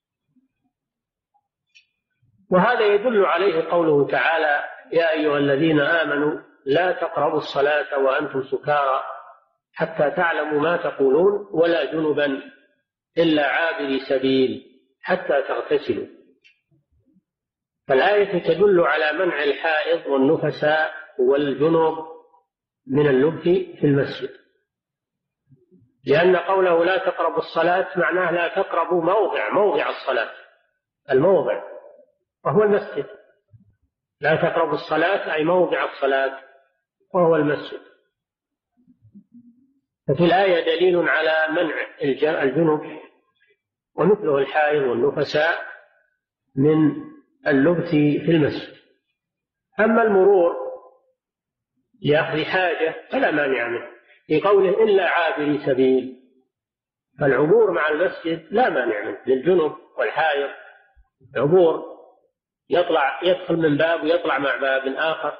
وهذا يدل عليه قوله تعالى: يا أيها الذين آمنوا لا تقربوا الصلاة وأنتم سكارى حتى تعلموا ما تقولون ولا جنبا إلا عابري سبيل حتى تغتسلوا. فالآية تدل على منع الحائض والنفساء والجنوب من اللبث في المسجد، لأن قوله لا تقربوا الصلاة معناه لا تقربوا موضع موضع الصلاة، الموضع وهو المسجد. لا تقربوا الصلاة أي موضع الصلاة وهو المسجد. ففي الآية دليل على منع الجنب ومثله الحائض والنفساء من اللبث في المسجد. أما المرور لأخذ حاجة فلا مانع منه، في قوله إلا عابري سبيل، فالعبور مع المسجد لا مانع منه للجنب والحائض. عبور يطلع يدخل من باب ويطلع مع باب آخر،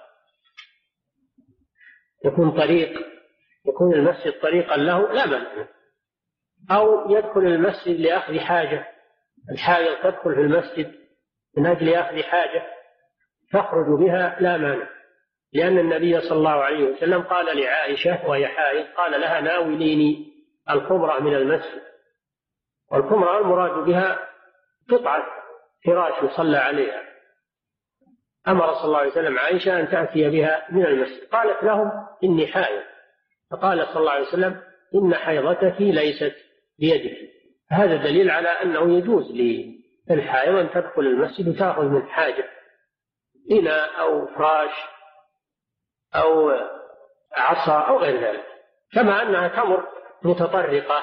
يكون طريق، يكون المسجد طريقا له لا مانع منه. أو يدخل المسجد لأخذ حاجة، الحائض تدخل في المسجد من أجل أخذ حاجة تخرج بها لا مانع، لأن النبي صلى الله عليه وسلم قال لعائشة وهي حائض قال لها ناوليني الخمرة من المسجد. والخمرة المراد بها قطعة فراش يصلى عليها. أمر صلى الله عليه وسلم عائشة أن تأتي بها من المسجد، قالت لهم إني حائض، فقال صلى الله عليه وسلم إن حيضتك ليست بيدك. هذا دليل على أنه يجوز للحائض أن تدخل المسجد وتأخذ من حاجة إناء أو فراش أو عصا أو غير ذلك، كما أنها تمر متطرقة،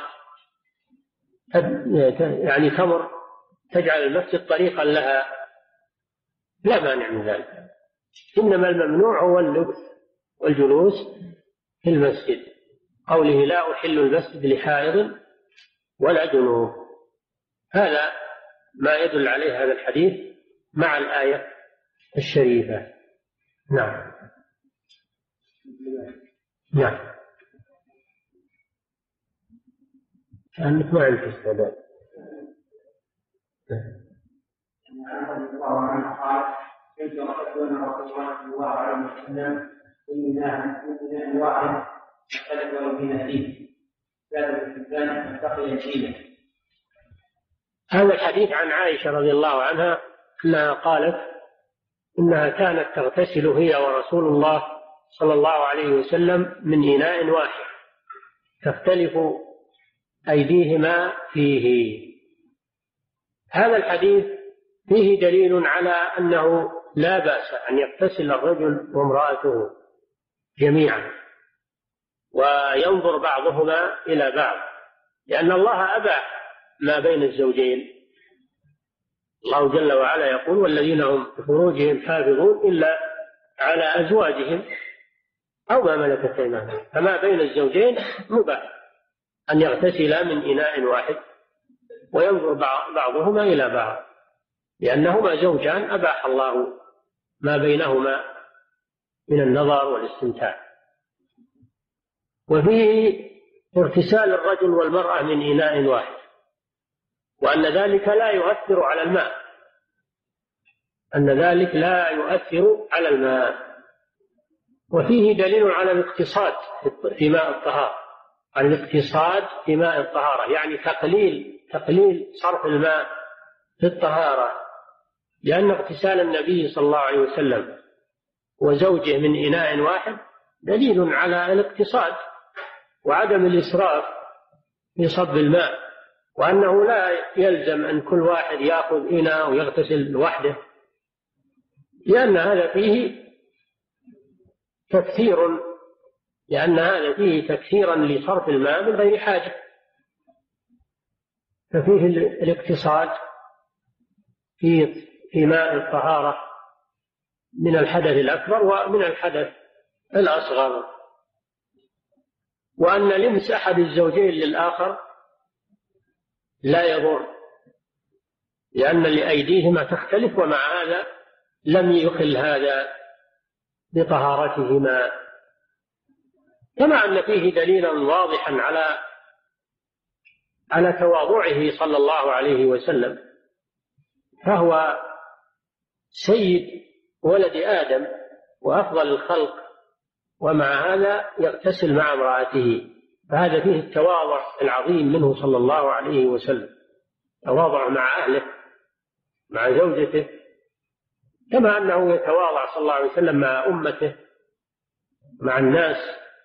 يعني تمر تجعل المسجد طريقا لها لا مانع من ذلك. إنما الممنوع هو اللبث والجلوس في المسجد، قوله لا أحل المسجد لحائض ولا جنوب. هذا ما يدل عليه هذا الحديث مع الآية الشريفة. نعم نعم كأنك ما عندك استعداد. رضي الله عنه قال كنت رسول الله صلى الله عليه وسلم إننا من واحد اختلف فينا فيه زاد الإنسان انتقل شيئا. هذا الحديث عن عائشة رضي الله عنها أنها قالت إنها كانت تغتسل هي ورسول الله صلى الله عليه وسلم من إناء واحد تختلف أيديهما فيه. هذا الحديث فيه دليل على أنه لا بأس أن يغتسل الرجل وامرأته جميعا وينظر بعضهما إلى بعض، لأن الله أباح ما بين الزوجين. الله جل وعلا يقول والذين هم بفروجهم حافظون إلا على أزواجهم أو ما ملكت أيمانهم، فما بين الزوجين مباح أن يغتسلا من إناء واحد وينظر بعضهما إلى بعض، لأنهما زوجان أباح الله ما بينهما من النظر والاستمتاع. وفيه اغتسال الرجل والمرأة من إناء واحد، وأن ذلك لا يؤثر على الماء، أن ذلك لا يؤثر على الماء. وفيه دليل على الاقتصاد في ماء الطهارة، على الاقتصاد في ماء الطهارة، يعني تقليل تقليل صرف الماء في الطهارة، لأن اغتسال النبي صلى الله عليه وسلم وزوجه من إناء واحد دليل على الاقتصاد وعدم الإسراف في صب الماء، وأنه لا يلزم أن كل واحد يأخذ إناء ويغتسل لوحده، لأن هذا فيه تكثير لأن هذا فيه تكثيرا لصرف الماء من غير حاجة. ففيه الاقتصاد في في ماء الطهارة من الحدث الأكبر ومن الحدث الأصغر، وأن لمس أحد الزوجين للآخر لا يضر، لأن لأيديهما تختلف، ومع هذا لم يخل هذا بطهارتهما. كما أن فيه دليلا واضحا على على تواضعه صلى الله عليه وسلم، فهو سيد ولد آدم وأفضل الخلق، ومع هذا يغتسل مع امرأته، فهذا فيه التواضع العظيم منه صلى الله عليه وسلم، تواضع مع أهله مع زوجته، كما أنه يتواضع صلى الله عليه وسلم مع أمته مع الناس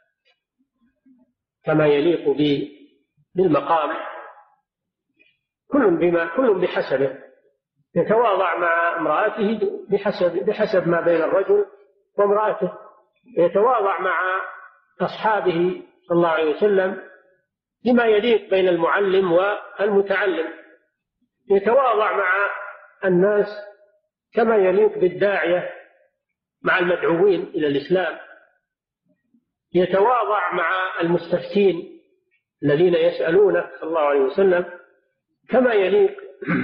كما يليق بالمقام، كل بما كل بحسبه. يتواضع مع امرأته بحسب بحسب ما بين الرجل وامرأته، يتواضع مع أصحابه صلى الله عليه وسلم بما يليق بين المعلم والمتعلم، يتواضع مع الناس كما يليق بالداعية مع المدعوين إلى الإسلام، يتواضع مع المستفتين الذين يسألونه صلى الله عليه وسلم كما يليق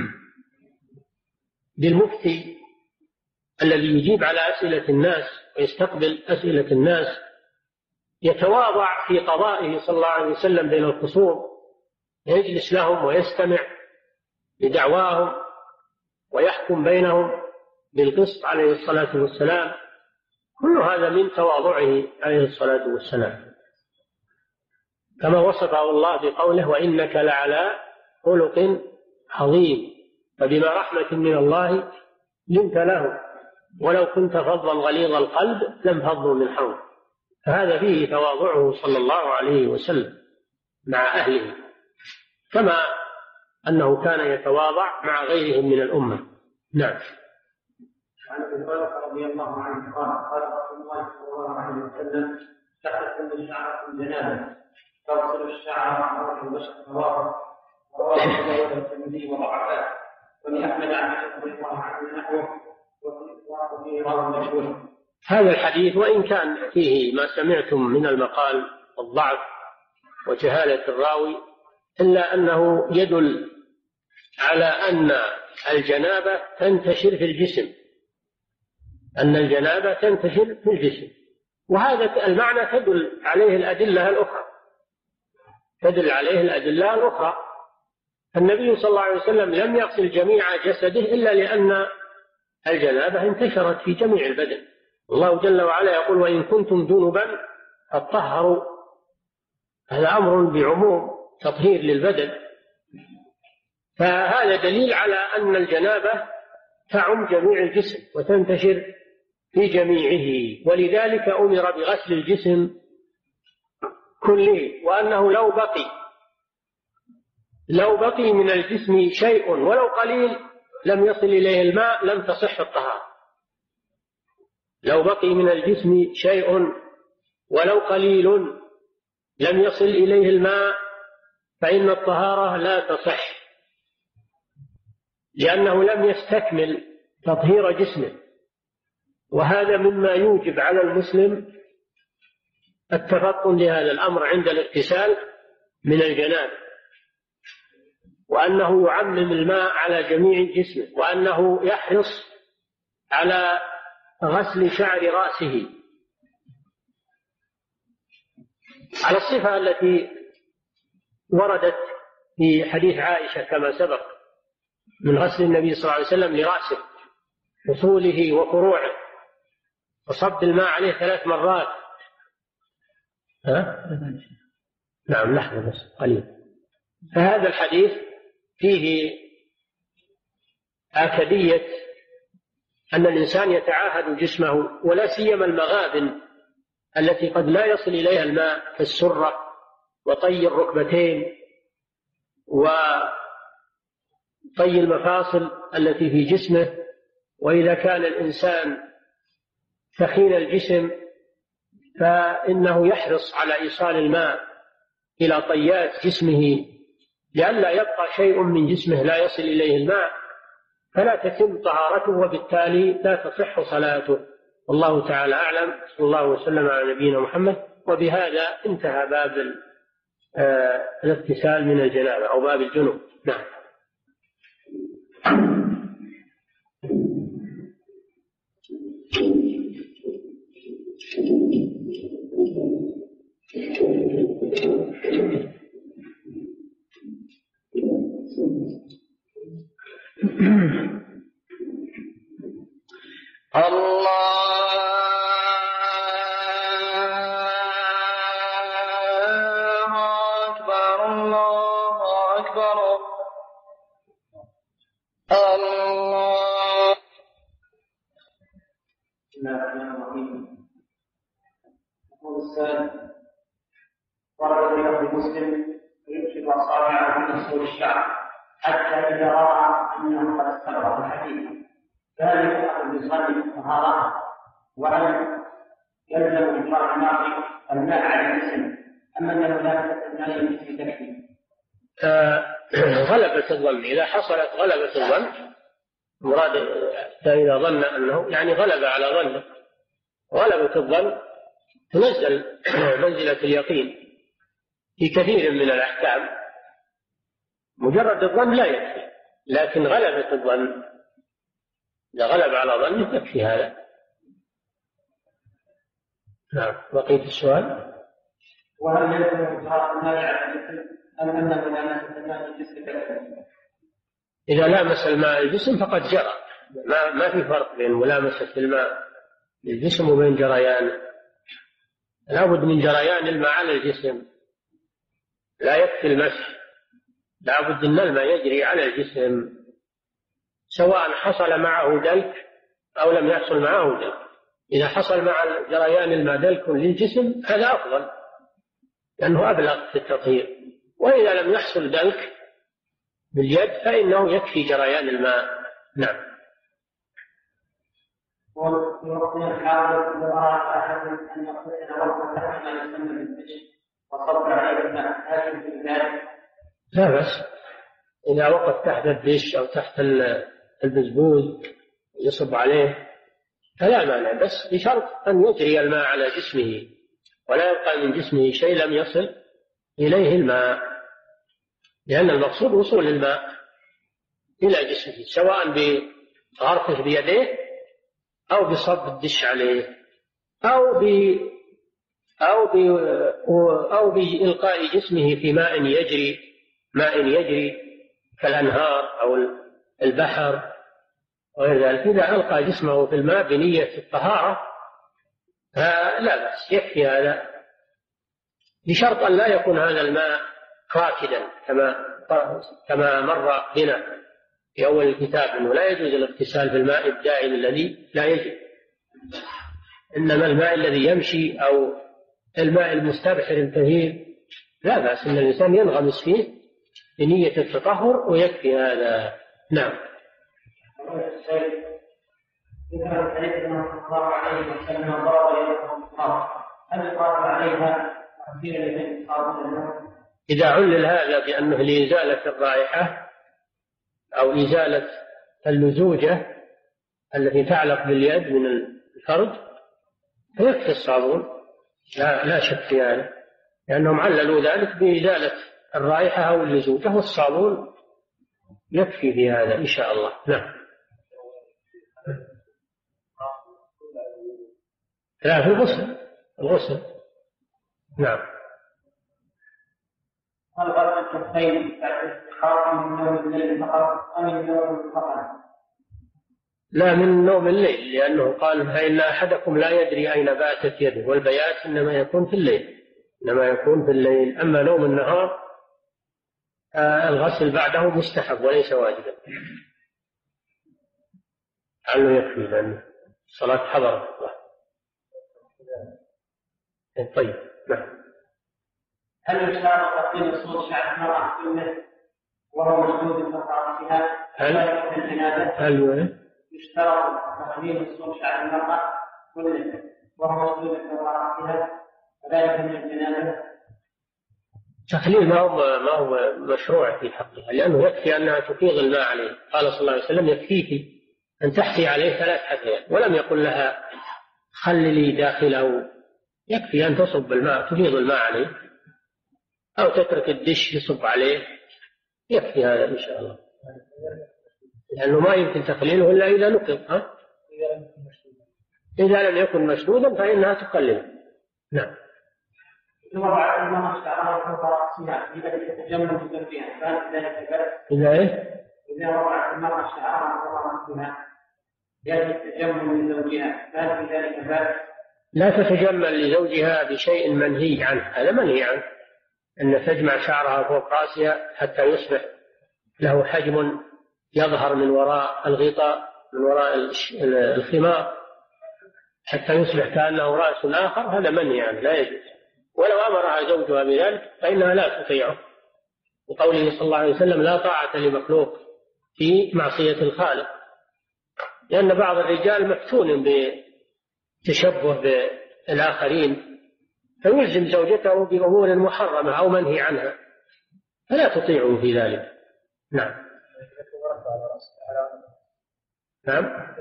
بالمفتي الذي يجيب على أسئلة الناس ويستقبل أسئلة الناس، يتواضع في قضائه صلى الله عليه وسلم بين الخصوم، يجلس لهم ويستمع لدعواهم ويحكم بينهم بالقسط عليه الصلاة والسلام. كل هذا من تواضعه عليه الصلاة والسلام، كما وصفه الله بقوله: وإنك لعلى خلق عظيم، فبما رحمة من الله لنت له، ولو كنت فظا غليظ القلب لانفضوا من حولك. فهذا فيه تواضعه صلى الله عليه وسلم مع أهله، كما أنه كان يتواضع مع غيرهم من الأمة. نعم. عن ابي هريره رضي الله عنه قال: قال رسول الله صلى الله عليه وسلم: تحت كل شعره جنابه، تغسل الشعر مع روح البشر رواه رواه الترمذي وضعفاه، ولأحمد عن رضي الله عنه نحوه، وفي رواه مشهور. هذا الحديث وإن كان فيه ما سمعتم من المقال والضعف وجهالة الراوي، إلا أنه يدل على أن الجنابة تنتشر في الجسم، أن الجنابة تنتشر في الجسم، وهذا المعنى تدل عليه الأدلة الأخرى تدل عليه الأدلة الأخرى النبي صلى الله عليه وسلم لم يغسل جميع جسده إلا لأن الجنابة انتشرت في جميع البدن. الله جل وعلا يقول: وإن كنتم جنبا فطهروا. هذا أمر بعموم تطهير للبدن، فهذا دليل على أن الجنابة تعم جميع الجسم وتنتشر في جميعه، ولذلك أمر بغسل الجسم كله، وأنه لو بقي لو بقي من الجسم شيء ولو قليل لم يصل إليه الماء لم تصح الطهارة. لو بقي من الجسم شيء ولو قليل لم يصل إليه الماء فإن الطهارة لا تصح، لأنه لم يستكمل تطهير جسمه. وهذا مما يوجب على المسلم التفطن لهذا الأمر عند الاغتسال من الجنابة، وأنه يعمم الماء على جميع جسمه، وأنه يحرص على غسل شعر رأسه على الصفة التي وردت في حديث عائشة كما سبق من غسل النبي صلى الله عليه وسلم لرأسه، فصوله وفروعه، وصب الماء عليه ثلاث مرات. ها؟ نعم، لحظة بس قليل. فهذا الحديث فيه آكدية أن الإنسان يتعاهد جسمه، ولا سيما المغابن التي قد لا يصل إليها الماء كالسرة وطي الركبتين وطي المفاصل التي في جسمه. وإذا كان الإنسان ثخين الجسم فإنه يحرص على إيصال الماء إلى طيات جسمه لئلا يبقى شيء من جسمه لا يصل إليه الماء، فلا تتم طهارته وبالتالي لا تصح صلاته. والله تعالى أعلم. صلى الله وسلم على نبينا محمد. وبهذا انتهى باب الاغتسال من الجنابة أو باب الجنوب. نعم. الله أكبر الله أكبر الله. بسم الله الرحمن الرحيم. يقول السائل: ورد في لفظ مسلم: ويدخل أصابعه في نصف الشعر حتى إذا رأى أنه قد استغرق الحديث فهل يؤخذ بصلي الطهارة وهل يلزم إطلاق الماء على الجسم أما أنه لا الماء الجسم تكفي؟ غلبة الظن، إذا حصلت غلبة الظن مراد إذا ظن أنه يعني غلب على ظنه، غلبة الظن تنزل منزلة اليقين في كثير من الأحكام. مجرد الظن لا يكفي، لكن غلبة الظن إذا غلب على ظنه يكفي هذا. نعم. بقية السؤال. وهل يلزم إطلاق الماء على الجسم أم أنه لا مس الماء الجسم تكفي؟ إذا لامس الماء الجسم فقد جرى، ما, ما في فرق بين ملامسة الماء للجسم وبين جريان. لا بد من جريان الماء على الجسم، لا يكفي المسح، لا بد أن الماء يجري على الجسم سواء حصل معه دلك أو لم يحصل معه دلك. إذا حصل مع جريان الماء دلك للجسم هذا أفضل لأنه أبلغ في التطهير، وإذا لم يحصل دلك باليد فإنه يكفي جريان الماء. نعم. وفي وقت الحاضر لو أراد أحد أن يغتسل وقت تحت ما يسمى بالدش وصب عليه الماء هل في ذلك؟ لا بأس، إذا وقف تحت الدش أو تحت البزبوز يصب عليه فلا مانع، بس بشرط أن يجري الماء على جسمه ولا يبقى من جسمه شيء لم يصل إليه الماء، لأن المقصود وصول الماء إلى جسمه سواء بغرفه بيديه أو بصب الدش عليه أو ب أو ب أو بإلقاء جسمه في ماء يجري ماء يجري كالأنهار أو البحر وغير ذلك. إذا ألقى جسمه في الماء بنية الطهارة فلا بأس، يكفي هذا، بشرط أن لا يكون هذا الماء راكدا كما كما مر بنا في أول الكتاب أنه لا يجوز الاغتسال في الماء الدائم الذي لا يجري، إنما الماء الذي يمشي أو الماء المستبحر الكثير لا بأس أن الإنسان ينغمس فيه بنية التطهر ويكفي هذا. نعم. ذكر الحديث أنه صلى الله عليه وسلم ضرب يده بالتراب، هل يقال عليها تفسيرا لمن قال؟ إذا علل هذا بأنه لإزالة الرائحة أو إزالة اللزوجة التي تعلق باليد من الفرج فيكفي الصابون، لا, لا شك في هذا، لأنهم عللوا ذلك بإزالة الرائحة أو اللزوجة، والصابون يكفي في هذا إن شاء الله. نعم. لا، في الغسل الغسل نعم. هل غسل الكفين بعد الاستيقاظ من نوم الليل فقط أم من نوم فقط؟ لا، من نوم الليل، لأنه قال فإن أحدكم لا يدري أين باتت يده، والبيات إنما يكون في الليل إنما يكون في الليل أما نوم النهار آه الغسل بعده مستحب وليس واجبا، عنه يكفي لأن الصلاة حضرت. طيب. نعم. هل يشترط تقديم صوت شعر المرأة في المسجد وهو مشدود في رأسها؟ هل هل يشترط تقديم صوت شعر المرأة كله وهو مشدود في رأسها وذلك من الجنابة؟ تخليل ما هو ما هو مشروع في حقها، لأنه يكفي أنها تفيض الماء عليه. قال صلى الله عليه وسلم يكفيك أن تحثي عليه ثلاث حثيات، ولم يقل لها خللي داخله، يكفي أن تصب الماء تفيض الماء عليه أو تترك الدش يصب عليه، يكفي هذا إن شاء الله، لأنه ما يمكن تخليله إلا إذا نقض. ها؟ إذا لم يكن مشدودا فإنها تقلل. نعم. وضع المرأة شعرها فوق رأسها إذا تتجمل بزوجها فهل ذلك بأس؟ إذا إيه؟ إذا وضعت المرأة شعرها فوق رأسها يجب التجمل لزوجها فهل في ذلك بأس؟ لا تتجمل لزوجها بشيء منهي عنه، هذا منهي عنه، أن تجمع شعرها فوق رأسها حتى يصبح له حجم يظهر من وراء الغطاء من وراء الخمار حتى يصبح كأنه رأس آخر، هذا منهي عنه لا يجوز. ولو أمرها زوجها بذلك فإنها لا تطيعه، وقوله صلى الله عليه وسلم لا طاعة لمخلوق في معصية الخالق، لأن بعض الرجال مفتون بتشبه بالآخرين فيلزم زوجته بأمور محرمة أو منهي عنها فلا تطيعه في ذلك. نعم. نعم.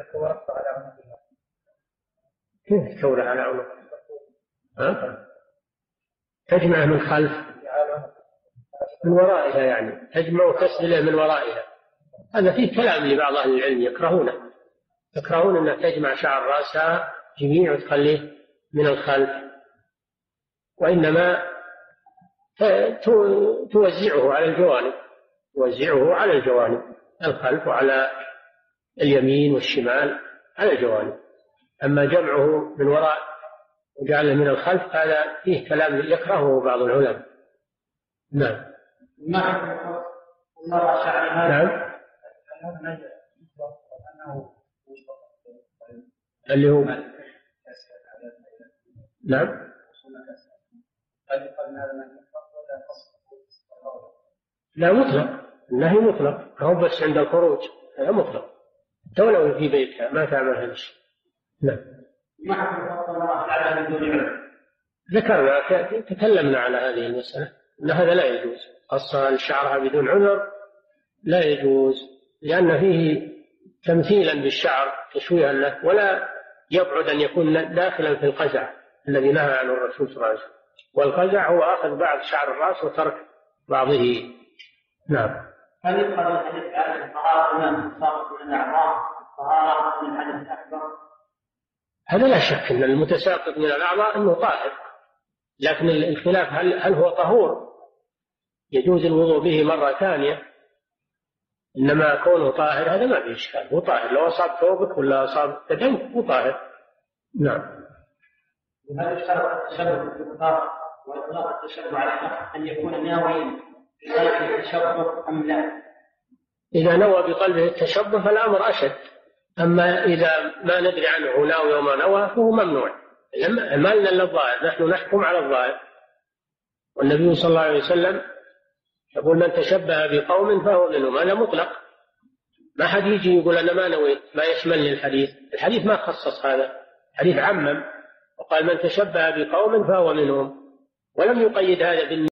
كيف تكوره على عنق؟ ها؟ تجمع من خلف من ورائها، يعني تجمع وتسدله من ورائها. هذا فيه كلام لبعض أهل العلم يكرهونه، يكرهون أنها تجمع شعر رأسها جميع وتخليه من الخلف، وإنما توزعه على الجوانب، توزعه على الجوانب الخلف وعلى اليمين والشمال على الجوانب. أما جمعه من وراء وجعله من الخلف هذا فيه كلام يكرهه بعض العلماء. نعم. نعم. اللي هو نعم. لا مطلق، النهي مطلق، هو بس عند الخروج هذا مطلق، ولو في بيتها ما تعمل هذا الشيء. نعم. ذكرنا تكلمنا على هذه المسألة أن هذا لا يجوز، خاصة شعرها بدون عذر لا يجوز، لأن فيه تمثيلا بالشعر تشويها له، ولا يبعد أن يكون داخلا في القزع الذي نهى عنه الرسول صلى الله عليه وسلم، والقزع هو أخذ بعض شعر الرأس وترك بعضه. نعم. هل يقال الحديث عن الطهارة من تساقط من الأعضاء الطهارة من الحدث الأكبر؟ هذا لا شك أن المتساقط من الأعضاء أنه طاهر، لكن الخلاف هل, هل هو طهور يجوز الوضوء به مرة ثانية، إنما كونه طاهر هذا ما فيه إشكال، هو طاهر لو أصاب ثوبك ولا أصاب بدنك هو طاهر. نعم. وهل يشترط التشبه بالطهارة وإطلاق التشبه على الشخص أن يكون ناويا بقلبه التشبه أم لا؟ إذا نوى بقلبه التشبه فالأمر أشد، أما إذا ما ندري عنه ناوي وما نوى فهو ممنوع، ما لنا إلا الظاهر، نحن نحكم على الظاهر، والنبي صلى الله عليه وسلم يقول من تشبه بقوم فهو منهم، هذا مطلق، ما حد يجي يقول أنا ما نويت، ما يشمل الحديث، الحديث ما خصص هذا، الحديث عمم وقال من تشبه بقوم فهو منهم، ولم يقيد هذا بالنسبة